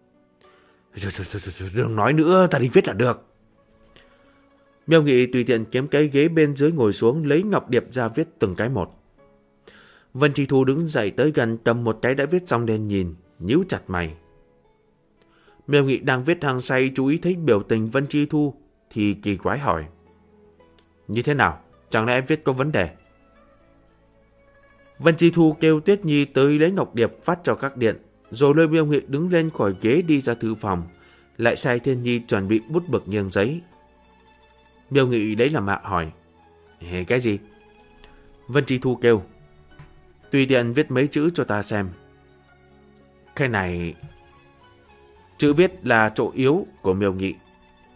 Đừng nói nữa, ta đi viết là được. Miêu Nghị tùy tiện kiếm cái ghế bên dưới ngồi xuống, lấy ngọc điệp ra viết từng cái một. Vân Chi Thu đứng dậy tới gần, cầm một cái đã viết xong lên nhìn, nhíu chặt mày. Miêu Nghị đang viết hăng say, chú ý thấy biểu tình Vân Chi Thu thì kỳ quái hỏi, như thế nào, chẳng lẽ em viết có vấn đề? Vân Chi Thu kêu Tuyết Nhi tới lấy ngọc điệp phát cho các điện, rồi lôi Miêu Nghị đứng lên khỏi ghế đi ra thư phòng, lại sai Thiên Nhi chuẩn bị bút mực nghiêng giấy. Miêu Nghị lấy làm lạ hỏi, cái gì? Vân Chi Thu kêu, tùy tiện viết mấy chữ cho ta xem. Cái này... Chữ viết là chỗ yếu của Miêu Nghị.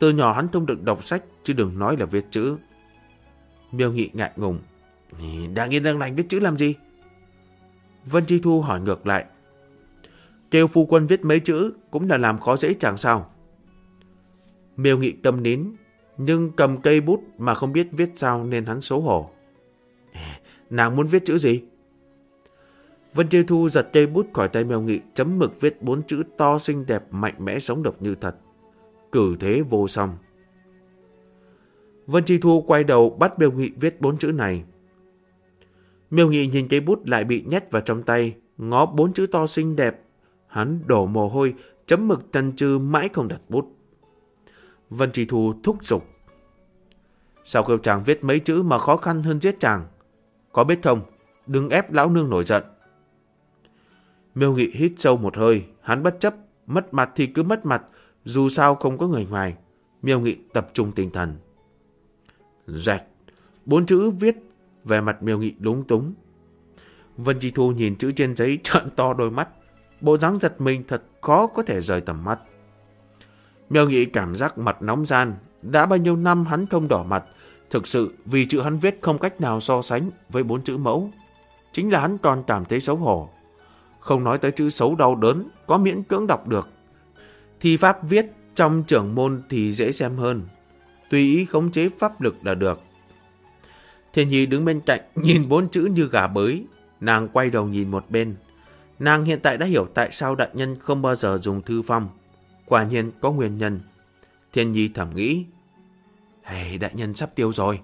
Từ nhỏ hắn không được đọc sách, chứ đừng nói là viết chữ. Miêu Nghị ngại ngùng. Đang yên đang lành viết chữ làm gì? Vân Chi Thu hỏi ngược lại. Kêu phu quân viết mấy chữ cũng là làm khó dễ chàng sao? Miêu Nghị câm nín, nhưng cầm cây bút mà không biết viết sao nên hắn xấu hổ. Nàng muốn viết chữ gì? Vân Chi Thu giật cây bút khỏi tay Miêu Nghị, chấm mực viết 4 chữ to xinh đẹp, mạnh mẽ, sống động như thật. Cử thế vô song. Vân Chi Thu quay đầu bắt Miêu Nghị viết 4 chữ này. Miêu Nghị nhìn cây bút lại bị nhét vào trong tay, ngó 4 chữ to xinh đẹp. Hắn đổ mồ hôi, chấm mực chần chừ mãi không đặt bút. Vân Chi Thu thúc giục. Sao kêu chàng viết mấy chữ mà khó khăn hơn giết chàng? Có biết không, đừng ép lão nương nổi giận. Miêu Nghị hít sâu một hơi, hắn bất chấp, mất mặt thì cứ mất mặt, dù sao không có người ngoài. Miêu Nghị tập trung tinh thần. Dẹt, 4 chữ viết, vẻ mặt Miêu Nghị lúng túng. Vân Chi Thu nhìn chữ trên giấy trợn to đôi mắt, bộ dáng giật mình thật khó có thể rời tầm mắt. Miêu Nghị cảm giác mặt nóng gian, đã bao nhiêu năm hắn không đỏ mặt, thực sự vì chữ hắn viết không cách nào so sánh với 4 chữ mẫu. Chính là hắn còn cảm thấy xấu hổ. Không nói tới chữ xấu đau đớn, có miễn cưỡng đọc được. Thi pháp viết trong trưởng môn thì dễ xem hơn. Tùy ý khống chế pháp lực là được. Thiên Nhi đứng bên cạnh, nhìn 4 chữ như gà bới. Nàng quay đầu nhìn một bên. Nàng hiện tại đã hiểu tại sao đại nhân không bao giờ dùng thư phong. Quả nhiên có nguyên nhân. Thiên Nhi thầm nghĩ. Hey, đại nhân sắp tiêu rồi.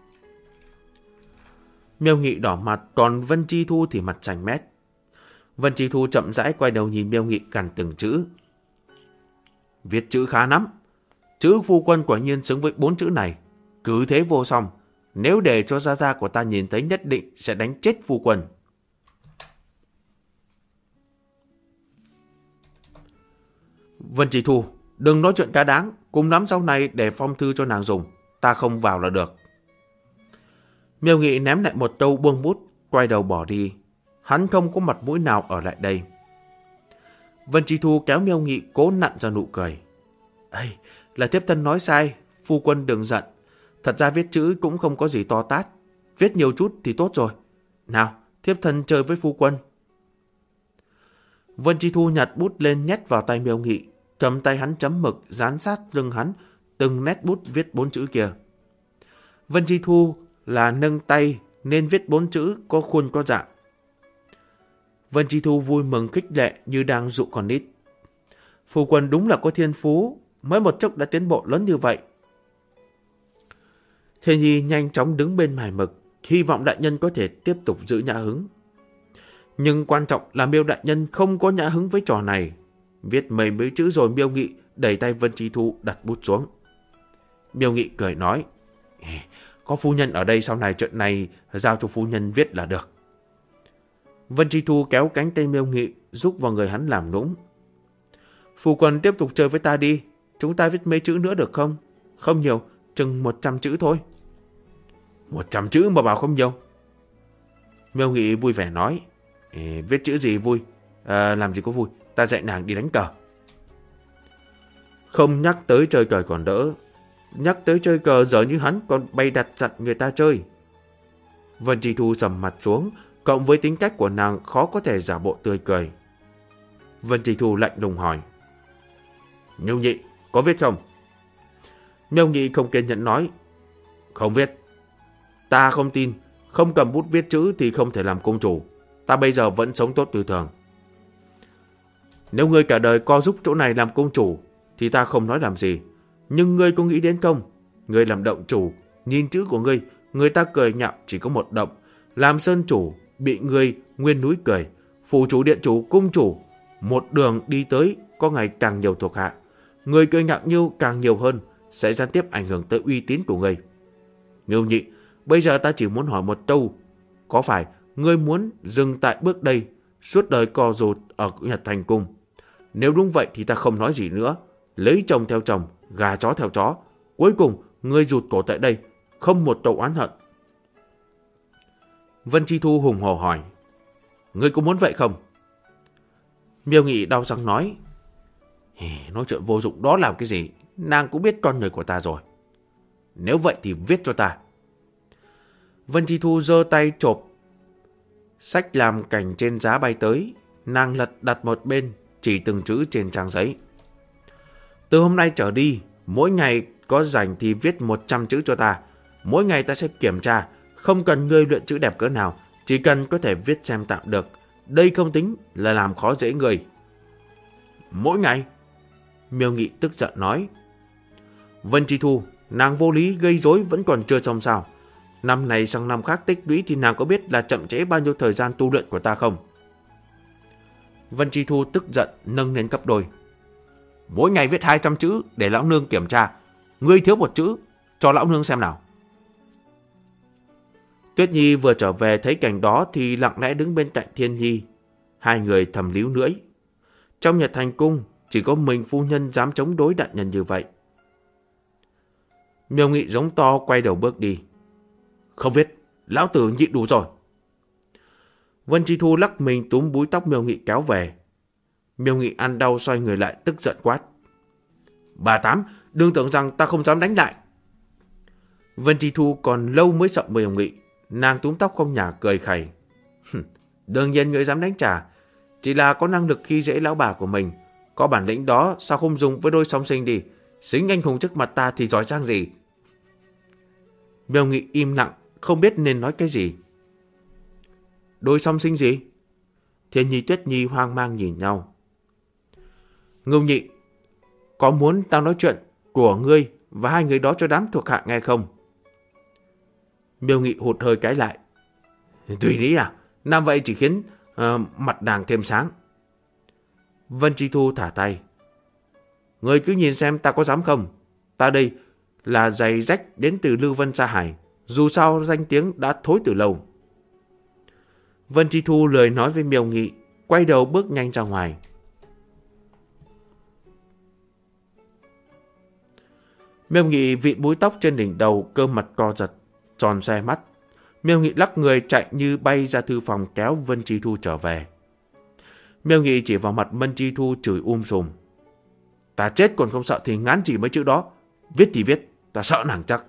Miêu Nghị đỏ mặt, còn Vân Chi Thu thì mặt chành mét. Vân Chi Thu chậm rãi quay đầu nhìn Miêu Nghị gằn từng chữ. Viết chữ khá lắm. Chữ phu quân quả nhiên xứng với 4 chữ này. Cứ thế vô song. Nếu để cho gia gia của ta nhìn thấy nhất định sẽ đánh chết phu quân. Vân Chi Thu, đừng nói chuyện cá đáng. Cùng lắm sau này để phong thư cho nàng dùng. Ta không vào là được. Miêu Nghị ném lại một câu buông bút, quay đầu bỏ đi. Hắn không có mặt mũi nào ở lại đây. Vân Chi Thu kéo Miêu Nghị cố nặn ra nụ cười. Ê, là thiếp thân nói sai, phu quân đừng giận. Thật ra viết chữ cũng không có gì to tát. Viết nhiều chút thì tốt rồi. Nào, thiếp thân chơi với phu quân. Vân Chi Thu nhặt bút lên nhét vào tay Miêu Nghị, cầm tay hắn chấm mực, dán sát lưng hắn, từng nét bút viết 4 chữ kia. Vân Chi Thu là nâng tay nên viết 4 chữ có khuôn có dạng. Vân Chi Thu vui mừng khích lệ như đang dụ con nít. Phu quân đúng là có thiên phú, mới một chốc đã tiến bộ lớn như vậy. Thiên Nhi nhanh chóng đứng bên mài mực, hy vọng đại nhân có thể tiếp tục giữ nhã hứng. Nhưng quan trọng là Miêu đại nhân không có nhã hứng với trò này. Viết mấy chữ rồi Miêu Nghị đẩy tay Vân Chi Thu đặt bút xuống. Miêu Nghị cười nói, có phu nhân ở đây, sau này chuyện này giao cho phu nhân viết là được. Vân Chi Thu kéo cánh tay Miêu Nghị giúp vào người hắn làm nũng. Phu quân tiếp tục chơi với ta đi, chúng ta viết mấy chữ nữa được không? Không nhiều, chừng 100 chữ thôi. 100 chữ mà bảo không nhiều. Miêu Nghị vui vẻ nói, viết chữ gì vui? Làm gì có vui, ta dạy nàng đi đánh cờ. Không nhắc tới chơi cờ còn đỡ, nhắc tới chơi cờ giờ như hắn còn bày đặt dặn người ta chơi. Vân Chi Thu sầm mặt xuống, cộng với tính cách của nàng khó có thể giả bộ tươi cười. Vân Chi Thu lạnh lùng hỏi, Miêu Nhị, có viết không? Miêu Nhị không kiên nhẫn nói, không viết. Ta không tin, không cầm bút viết chữ thì không thể làm công chủ. Ta bây giờ vẫn sống tốt như thường. Nếu ngươi cả đời co giúp chỗ này làm công chủ thì ta không nói làm gì. Nhưng ngươi có nghĩ đến không? Ngươi làm động chủ, nhìn chữ của ngươi, người ta cười nhạo chỉ có một động. Làm sơn chủ, bị ngươi nguyên núi cười. Phủ chủ, điện chủ, cung chủ, một đường đi tới có ngày càng nhiều thuộc hạ. Người cười nhạo nhiêu càng nhiều hơn, sẽ gián tiếp ảnh hưởng tới uy tín của ngươi. Ngưu Nhị, bây giờ ta chỉ muốn hỏi một câu. Có phải ngươi muốn dừng tại bước đây, suốt đời co rụt ở Nhật Thành Cung? Nếu đúng vậy thì ta không nói gì nữa. Lấy chồng theo chồng, gà chó theo chó. Cuối cùng, ngươi rụt cổ tại đây, không một câu oán hận. Vân Chi Thu hùng hổ hỏi, ngươi có muốn vậy không? Miêu Nghị đau răng nói, nói chuyện vô dụng đó làm cái gì? nàng cũng biết con người của ta rồi. Nếu vậy thì viết cho ta. Vân Chi Thu giơ tay chộp sách làm cảnh trên giá bay tới. Nàng lật đặt một bên, chỉ từng chữ trên trang giấy. Từ hôm nay trở đi, mỗi ngày có rảnh thì viết 100 chữ cho ta. Mỗi ngày ta sẽ kiểm tra, không cần ngươi luyện chữ đẹp cỡ nào, chỉ cần có thể viết xem tạm được. Đây không tính là làm khó dễ người. Mỗi ngày? Miêu Nghị tức giận nói. Vân Chi Thu, nàng vô lý gây rối vẫn còn chưa xong sao? Năm này sang năm khác tích lũy thì nàng có biết là chậm trễ bao nhiêu thời gian tu luyện của ta không? Vân Chi Thu tức giận nâng lên gấp đôi. Mỗi ngày viết 200 chữ để lão nương kiểm tra. Ngươi thiếu một chữ, cho lão nương xem nào. Tuyết Nhi vừa trở về thấy cảnh đó thì lặng lẽ đứng bên cạnh Thiên Nhi. Hai người thầm líu lưỡi. Trong Nhật Thành Cung, chỉ có mình phu nhân dám chống đối đại nhân như vậy. Miêu Nghị giống to quay đầu bước đi. Không viết, lão tử nhịn đủ rồi. Vân Chi Thu lắc mình túm búi tóc Miêu Nghị kéo về. Miêu Nghị ăn đau xoay người lại tức giận quát. Bà Tám, đừng tưởng rằng ta không dám đánh lại. Vân Chi Thu còn lâu mới sợ Miêu Nghị. Nàng túm tóc không nhả cười khẩy. Đương nhiên người dám đánh trả. Chỉ là có năng lực khi dễ lão bà của mình. Có bản lĩnh đó sao không dùng với đôi song sinh đi. Xính anh hùng trước mặt ta thì giỏi giang gì. Miêu Nghị im lặng, không biết nên nói cái gì. Đôi song sinh gì? Thiên Nhi Tuyết Nhi hoang mang nhìn nhau. Ngưu Nhị, có muốn tao nói chuyện của ngươi và hai người đó cho đám thuộc hạ nghe không? Miêu Nghị hụt hơi cái lại. Tùy lý à? Làm vậy chỉ khiến mặt nàng thêm sáng. Vân Chi Thu thả tay. Ngươi cứ nhìn xem ta có dám không? Ta đây là giày rách đến từ Lưu Vân Sa Hải. Dù sao danh tiếng đã thối từ lâu. Vân Chi Thu lười nói với Miêu Nghị, quay đầu bước nhanh ra ngoài. Miêu Nghị vịn búi tóc trên đỉnh đầu, cơ mặt co giật, tròn xoe mắt. Miêu Nghị lắc người chạy như bay ra thư phòng kéo Vân Chi Thu trở về. Miêu Nghị chỉ vào mặt Vân Chi Thu chửi sùm. Ta chết còn không sợ thì ngán gì mấy chữ đó. Viết thì viết, ta sợ nàng chắc.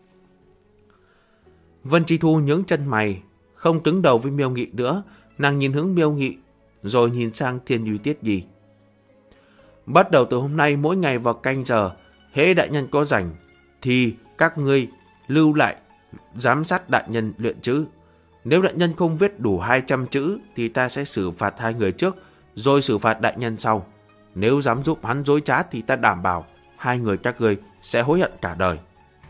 Vân Chi Thu nhướng chân mày, không cứng đầu với Miêu Nghị nữa. Nàng nhìn hướng Miêu Nghị, rồi nhìn sang Thiên Nhi Tuyết Nhi. Bắt đầu từ hôm nay mỗi ngày vào canh giờ, hễ đại nhân có rảnh, thì các ngươi lưu lại giám sát đại nhân luyện chữ. Nếu đại nhân không viết đủ 200 chữ thì ta sẽ xử phạt hai người trước, rồi xử phạt đại nhân sau. Nếu dám giúp hắn dối trá thì ta đảm bảo hai người các ngươi sẽ hối hận cả đời.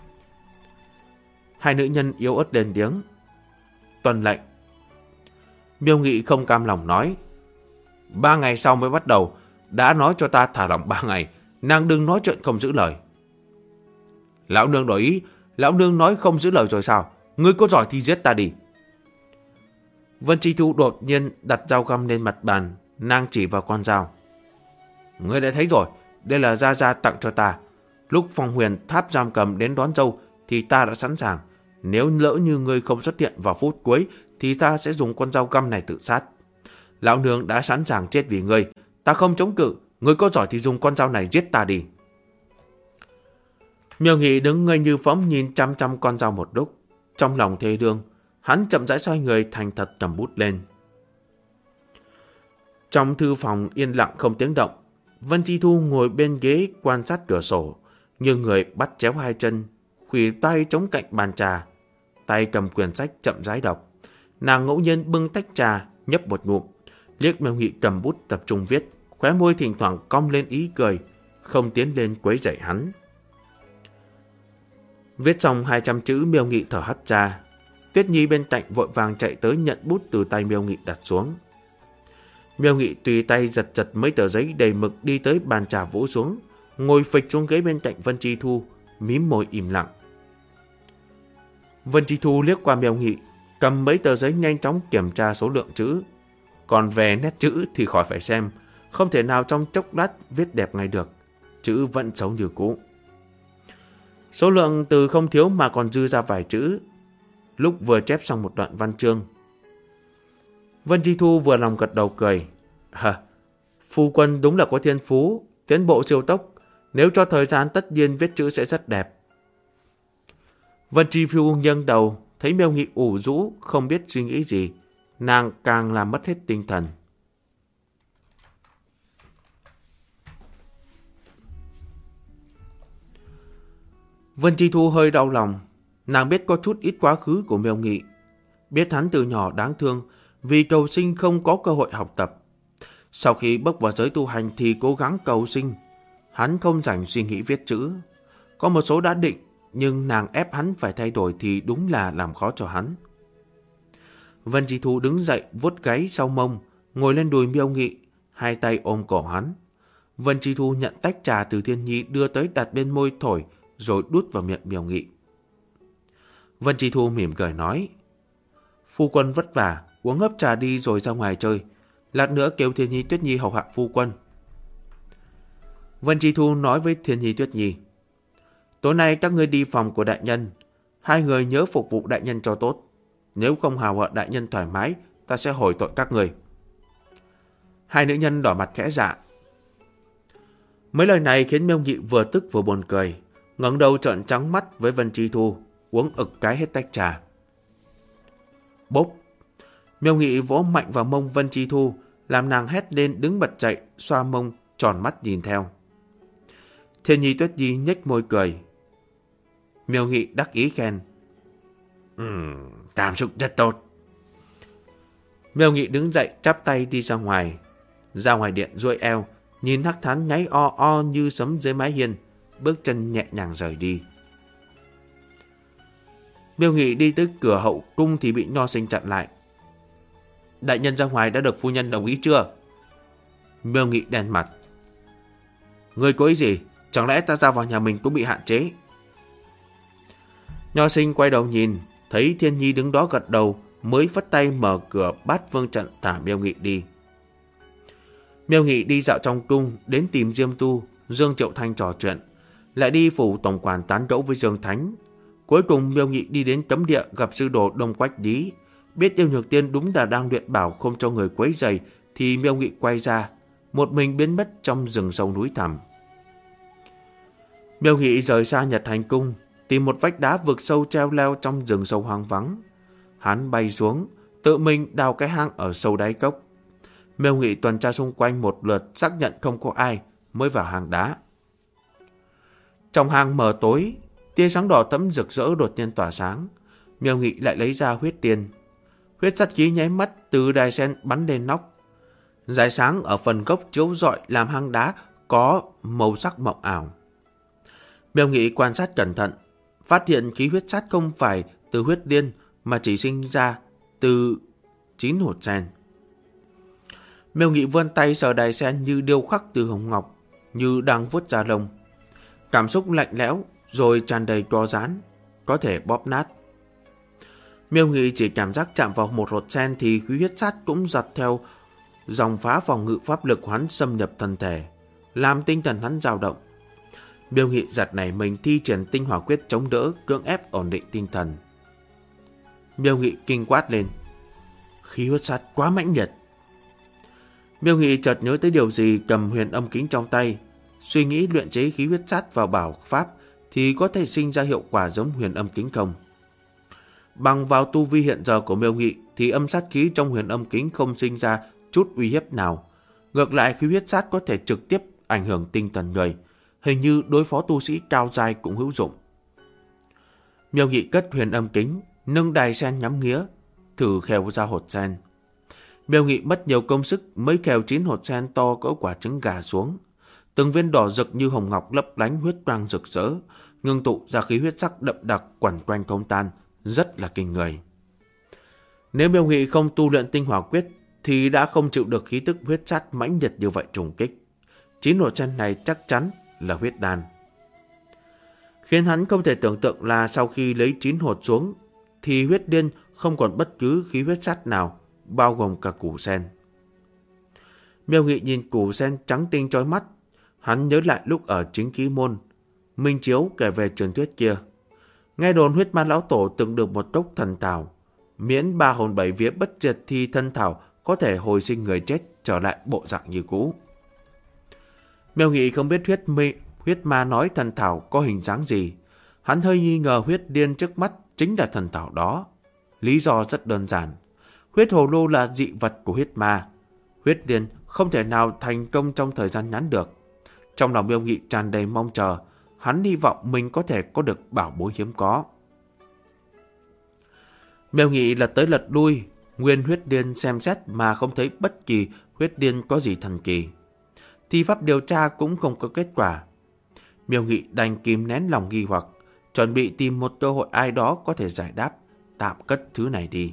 Hai nữ nhân yếu ớt lên tiếng. Tuân lệnh. Miêu Nghị không cam lòng nói. 3 ngày sau mới bắt đầu, đã nói cho ta thả lỏng 3 ngày, nàng đừng nói chuyện không giữ lời. Lão nương đổi ý, lão nương nói không giữ lời rồi sao? Ngươi có giỏi thì giết ta đi. Vân Chi Thu đột nhiên đặt dao găm lên mặt bàn, nàng chỉ vào con dao. Ngươi đã thấy rồi, đây là Gia Gia tặng cho ta. Lúc Phong Huyền Tháp giam cầm đến đón dâu thì ta đã sẵn sàng. Nếu lỡ như ngươi không xuất hiện vào phút cuối thì ta sẽ dùng con dao găm này tự sát. Lão nương đã sẵn sàng chết vì ngươi, ta không chống cự. Ngươi có giỏi thì dùng con dao này giết ta đi. Miêu Nghị đứng ngây như phóng nhìn chăm chăm con dao một lúc. Trong lòng thê lương, hắn chậm rãi xoay người thành thật cầm bút lên. Trong thư phòng yên lặng không tiếng động. Vân Chi Thu ngồi bên ghế quan sát cửa sổ, như người bắt chéo hai chân, khuỷu tay chống cạnh bàn trà, tay cầm quyển sách chậm rãi đọc. Nàng ngẫu nhiên bưng tách trà, nhấp một ngụm, liếc Miêu Nghị cầm bút tập trung viết, khóe môi thỉnh thoảng cong lên ý cười, không tiến lên quấy rầy hắn. Viết xong 200 chữ, Miêu Nghị thở hắt ra. Tuyết Nhi bên cạnh vội vàng chạy tới nhận bút từ tay Miêu Nghị đặt xuống. Miêu Nghị tùy tay giật giật mấy tờ giấy đầy mực đi tới bàn trà vỗ xuống, ngồi phịch xuống ghế bên cạnh Vân Chi Thu, mím môi im lặng. Vân Chi Thu liếc qua Miêu Nghị, cầm mấy tờ giấy nhanh chóng kiểm tra số lượng chữ. Còn về nét chữ thì khỏi phải xem, không thể nào trong chốc lát viết đẹp ngay được, chữ vẫn xấu như cũ. Số lượng từ không thiếu mà còn dư ra vài chữ. Lúc vừa chép xong một đoạn văn chương, Vân Chi Thu vừa lòng gật đầu cười. Phu quân đúng là có thiên phú, tiến bộ siêu tốc. Nếu cho thời gian tất nhiên viết chữ sẽ rất đẹp. Vân Chi Phu nghiêng đầu, thấy Miêu Nghị ủ rũ, không biết suy nghĩ gì. Nàng càng làm mất hết tinh thần. Vân Chi Thu hơi đau lòng. Nàng biết có chút ít quá khứ của Miêu Nghị. Biết hắn từ nhỏ đáng thương vì cầu sinh không có cơ hội học tập. Sau khi bước vào giới tu hành thì cố gắng cầu sinh. Hắn không rảnh suy nghĩ viết chữ. Có một số đã định, nhưng nàng ép hắn phải thay đổi thì đúng là làm khó cho hắn. Vân Chi Thu đứng dậy vuốt gáy sau mông, ngồi lên đùi Miêu Nghị, hai tay ôm cổ hắn. Vân Chi Thu nhận tách trà từ Thiên Nhi đưa tới đặt bên môi thổi, rồi đút vào miệng Miêu Nghị. Vân Chi Thu mỉm cười nói, phu quân vất vả, uống hớp trà đi rồi ra ngoài chơi. Lát nữa kêu Thiên Nhi Tuyết Nhi hầu hạ phu quân. Vân Chi Thu nói với Thiên Nhi Tuyết Nhi, tối nay các ngươi đi phòng của đại nhân. Hai người nhớ phục vụ đại nhân cho tốt. Nếu không hầu hạ đại nhân thoải mái, ta sẽ hỏi tội các người. Hai nữ nhân đỏ mặt khẽ dạ. Mấy lời này khiến Miêu Nghị vừa tức vừa buồn cười, ngẩng đầu trợn trắng mắt với Vân Chi Thu, uống ực cái hết tách trà. Bốp! Miêu Nghị vỗ mạnh vào mông Vân Chi Thu, làm nàng hét lên đứng bật dậy, xoa mông, tròn mắt nhìn theo. Thiên Nhi Tuyết Nhi nhếch môi cười. Miêu Nghị đắc ý khen, cảm xúc rất tốt. Miêu Nghị đứng dậy chắp tay đi ra ngoài. Ra ngoài điện duỗi eo, nhìn Hắc Thán nháy o o như sấm dưới mái hiên, bước chân nhẹ nhàng rời đi. Miêu Nghị đi tới cửa hậu cung thì bị Nho Sinh chặn lại. Đại nhân ra ngoài đã được phu nhân đồng ý chưa? Miêu Nghị đen mặt. Ngươi có ý gì? Chẳng lẽ ta ra vào nhà mình cũng bị hạn chế? Nho Sinh quay đầu nhìn, thấy Thiên Nhi đứng đó gật đầu, mới phất tay mở cửa Bát Vương trận thả Miêu Nghị đi. Miêu Nghị đi dạo trong cung, đến tìm Diêm Tu, Dương Triệu Thanh trò chuyện, lại đi phủ tổng quản tán gẫu với Dương Thánh. Cuối cùng Miêu Nghị đi đến cấm địa gặp sư đồ Đông Quách Lý. Biết Tiêu Nhược Tiên đúng là đang luyện bảo không cho người quấy rầy, thì Miêu Nghị quay ra, một mình biến mất trong rừng sâu núi thẳm. Miêu Nghị rời xa Nhật Hành Cung, tìm một vách đá vực sâu treo leo trong rừng sâu hoang vắng. Hắn bay xuống, tự mình đào cái hang ở sâu đáy cốc. Miêu Nghị tuần tra xung quanh một lượt, xác nhận không có ai, mới vào hang đá. Trong hang mờ tối, tia sáng đỏ thẫm rực rỡ đột nhiên tỏa sáng. Miêu Nghị lại lấy ra huyết tiên. Huyết sát khí nháy mắt từ đài sen bắn lên nóc. Rải sáng ở phần gốc chiếu rọi làm hang đá có màu sắc mộng ảo. Miêu Nghị quan sát cẩn thận, phát hiện khí huyết sát không phải từ huyết tiên mà chỉ sinh ra từ 9 hột sen. Miêu Nghị vươn tay sờ đài sen như điêu khắc từ hồng ngọc, như đang vuốt da lông. Cảm xúc lạnh lẽo rồi tràn đầy co giãn, có thể bóp nát. Miêu Nghị chỉ cảm giác chạm vào một hột sen thì khí huyết sát cũng giật theo dòng phá phòng ngự pháp lực của hắn xâm nhập thân thể, làm tinh thần hắn dao động. Miêu Nghị giật nảy mình thi triển tinh hỏa quyết chống đỡ, cưỡng ép ổn định tinh thần. Miêu Nghị kinh quát lên, khí huyết sát quá mãnh liệt. Miêu Nghị chợt nhớ tới điều gì, cầm huyền âm kính trong tay, suy nghĩ luyện chế khí huyết sát vào bảo pháp thì có thể sinh ra hiệu quả giống huyền âm kính không. Bằng vào tu vi hiện giờ của Miêu Nghị thì âm sát khí trong huyền âm kính không sinh ra chút uy hiếp nào. Ngược lại khí huyết sát có thể trực tiếp ảnh hưởng tinh thần người, hình như đối phó tu sĩ cao giai cũng hữu dụng. Miêu Nghị cất huyền âm kính, nâng đài sen nhắm nghía, thử khều ra hột sen. Miêu Nghị mất nhiều công sức mới khều 9 hột sen to cỡ quả trứng gà xuống. Từng viên đỏ rực như hồng ngọc lấp lánh huyết quang rực rỡ, ngưng tụ ra khí huyết sắc đậm đặc quẩn quanh không tan, rất là kinh người. Nếu Miêu Nghị không tu luyện tinh hỏa quyết thì đã không chịu được khí tức huyết sát mãnh liệt như vậy trùng kích. 9 hột sen này chắc chắn là huyết đan. Khiến hắn không thể tưởng tượng là sau khi lấy 9 hột xuống thì huyết điên không còn bất cứ khí huyết sát nào, bao gồm cả củ sen. Miêu Nghị nhìn củ sen trắng tinh chói mắt, hắn nhớ lại lúc ở Chính Ký Môn, Minh Chiếu kể về truyền thuyết kia. Nghe đồn huyết ma lão tổ từng được một cốc thần thảo, miễn 3 hồn 7 vía bất diệt thì thân thảo có thể hồi sinh người chết trở lại bộ dạng như cũ. Miêu Nghị không biết huyết huyết ma nói thần thảo có hình dáng gì. Hắn hơi nghi ngờ huyết điên trước mắt chính là thần thảo đó. Lý do rất đơn giản. Huyết hồ lô là dị vật của huyết ma. Huyết điên không thể nào thành công trong thời gian ngắn được. Trong lòng Miêu Nghị tràn đầy mong chờ. Hắn hy vọng mình có thể có được bảo bối hiếm có. Miêu Nghị lật tới lật lui. Nguyên huyết điên xem xét mà không thấy bất kỳ huyết điên có gì thần kỳ. Thi pháp điều tra cũng không có kết quả. Miêu Nghị đành kìm nén lòng nghi hoặc, chuẩn bị tìm một cơ hội ai đó có thể giải đáp, tạm cất thứ này đi.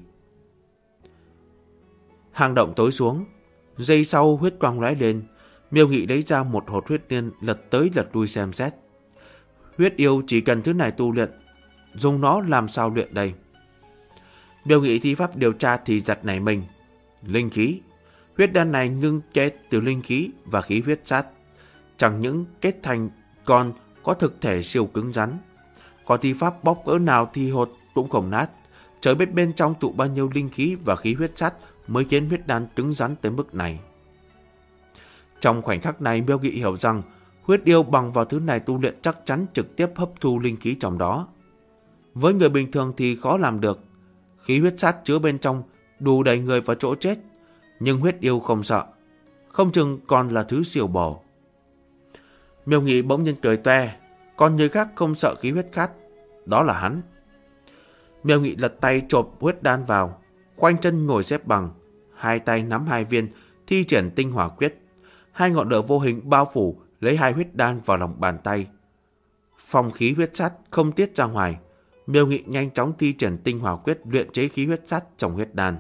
Hang động tối xuống, giây sau huyết quang lóe lên, Miêu Nghị lấy ra một hột huyết điên lật tới lật lui xem xét. Huyết yêu chỉ cần thứ này tu luyện, dùng nó làm sao luyện đây? Miêu Nghị thi pháp điều tra thì giật nảy mình. Linh khí, huyết đan này ngưng kết từ linh khí và khí huyết sát, chẳng những kết thành còn có thực thể siêu cứng rắn. Có thi pháp bóp cỡ nào thì hột cũng không nát. Trời biết bên trong tụ bao nhiêu linh khí và khí huyết sát mới khiến huyết đan cứng rắn tới mức này. Trong khoảnh khắc này, Miêu Nghị hiểu rằng huyết yêu bằng vào thứ này tu luyện chắc chắn trực tiếp hấp thu linh khí trong đó. Với người bình thường thì khó làm được. Khí huyết sát chứa bên trong đủ đẩy người vào chỗ chết, nhưng huyết yêu không sợ, không chừng còn là thứ siêu bổ. Miêu Nghị bỗng nhiên cười toe, còn người khác không sợ khí huyết khát, đó là hắn. Miêu Nghị lật tay chộp huyết đan vào, khoanh chân ngồi xếp bằng, hai tay nắm hai viên, thi triển tinh hỏa quyết. Hai ngọn lửa vô hình bao phủ lấy hai huyết đan vào lòng bàn tay. Phong khí huyết sát không tiết ra ngoài. Miêu Nghị nhanh chóng thi triển tinh hỏa quyết luyện chế khí huyết sát trong huyết đan.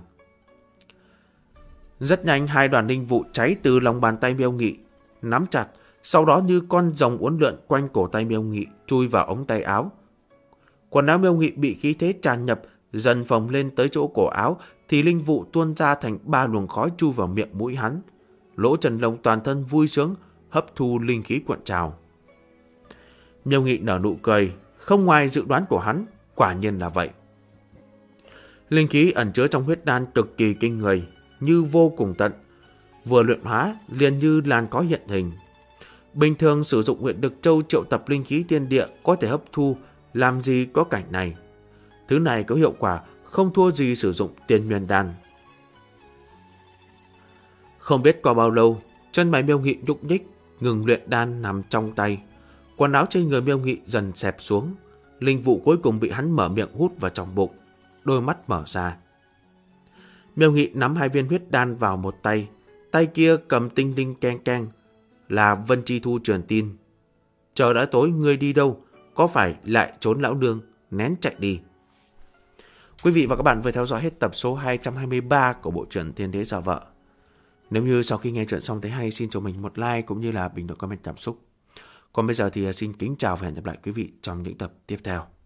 Rất nhanh hai đoàn linh vụ cháy từ lòng bàn tay Miêu Nghị, nắm chặt, sau đó như con rồng uốn lượn quanh cổ tay Miêu Nghị chui vào ống tay áo. Quần áo Miêu Nghị bị khí thế tràn nhập, dần phồng lên tới chỗ cổ áo thì linh vụ tuôn ra thành 3 luồng khói chui vào miệng mũi hắn. Lỗ chân lông toàn thân vui sướng hấp thu linh khí cuộn trào. Miêu Nghị nở nụ cười, không ngoài dự đoán của hắn, quả nhiên là vậy. Linh khí ẩn chứa trong huyết đan cực kỳ kinh người, như vô cùng tận, vừa luyện hóa liền như làn khói hiện hình. Bình thường sử dụng Nguyệt Đực Châu triệu tập linh khí thiên địa có thể hấp thu, làm gì có cảnh này. Thứ này có hiệu quả không thua gì sử dụng Tiên Nguyên Đan. Không biết qua bao lâu, chân mày Miêu Nghị nhúc nhích, ngừng luyện đan nằm trong tay. Quần áo trên người Miêu Nghị dần xẹp xuống, linh vụ cuối cùng bị hắn mở miệng hút vào trong bụng, đôi mắt mở ra. Miêu Nghị nắm hai viên huyết đan vào một tay, tay kia cầm tinh tinh keng keng, là Vân Chi Thu truyền tin. Trời đã tối, ngươi đi đâu? Có phải lại trốn lão nương, nén chạy đi? Quý vị và các bạn vừa theo dõi hết tập số 223 của bộ truyện Tiên Đế Giả Vợ. Nếu như sau khi nghe chuyện xong thấy hay, xin cho mình một like cũng như là bình luận comment cảm xúc. Còn bây giờ thì xin kính chào và hẹn gặp lại quý vị trong những tập tiếp theo.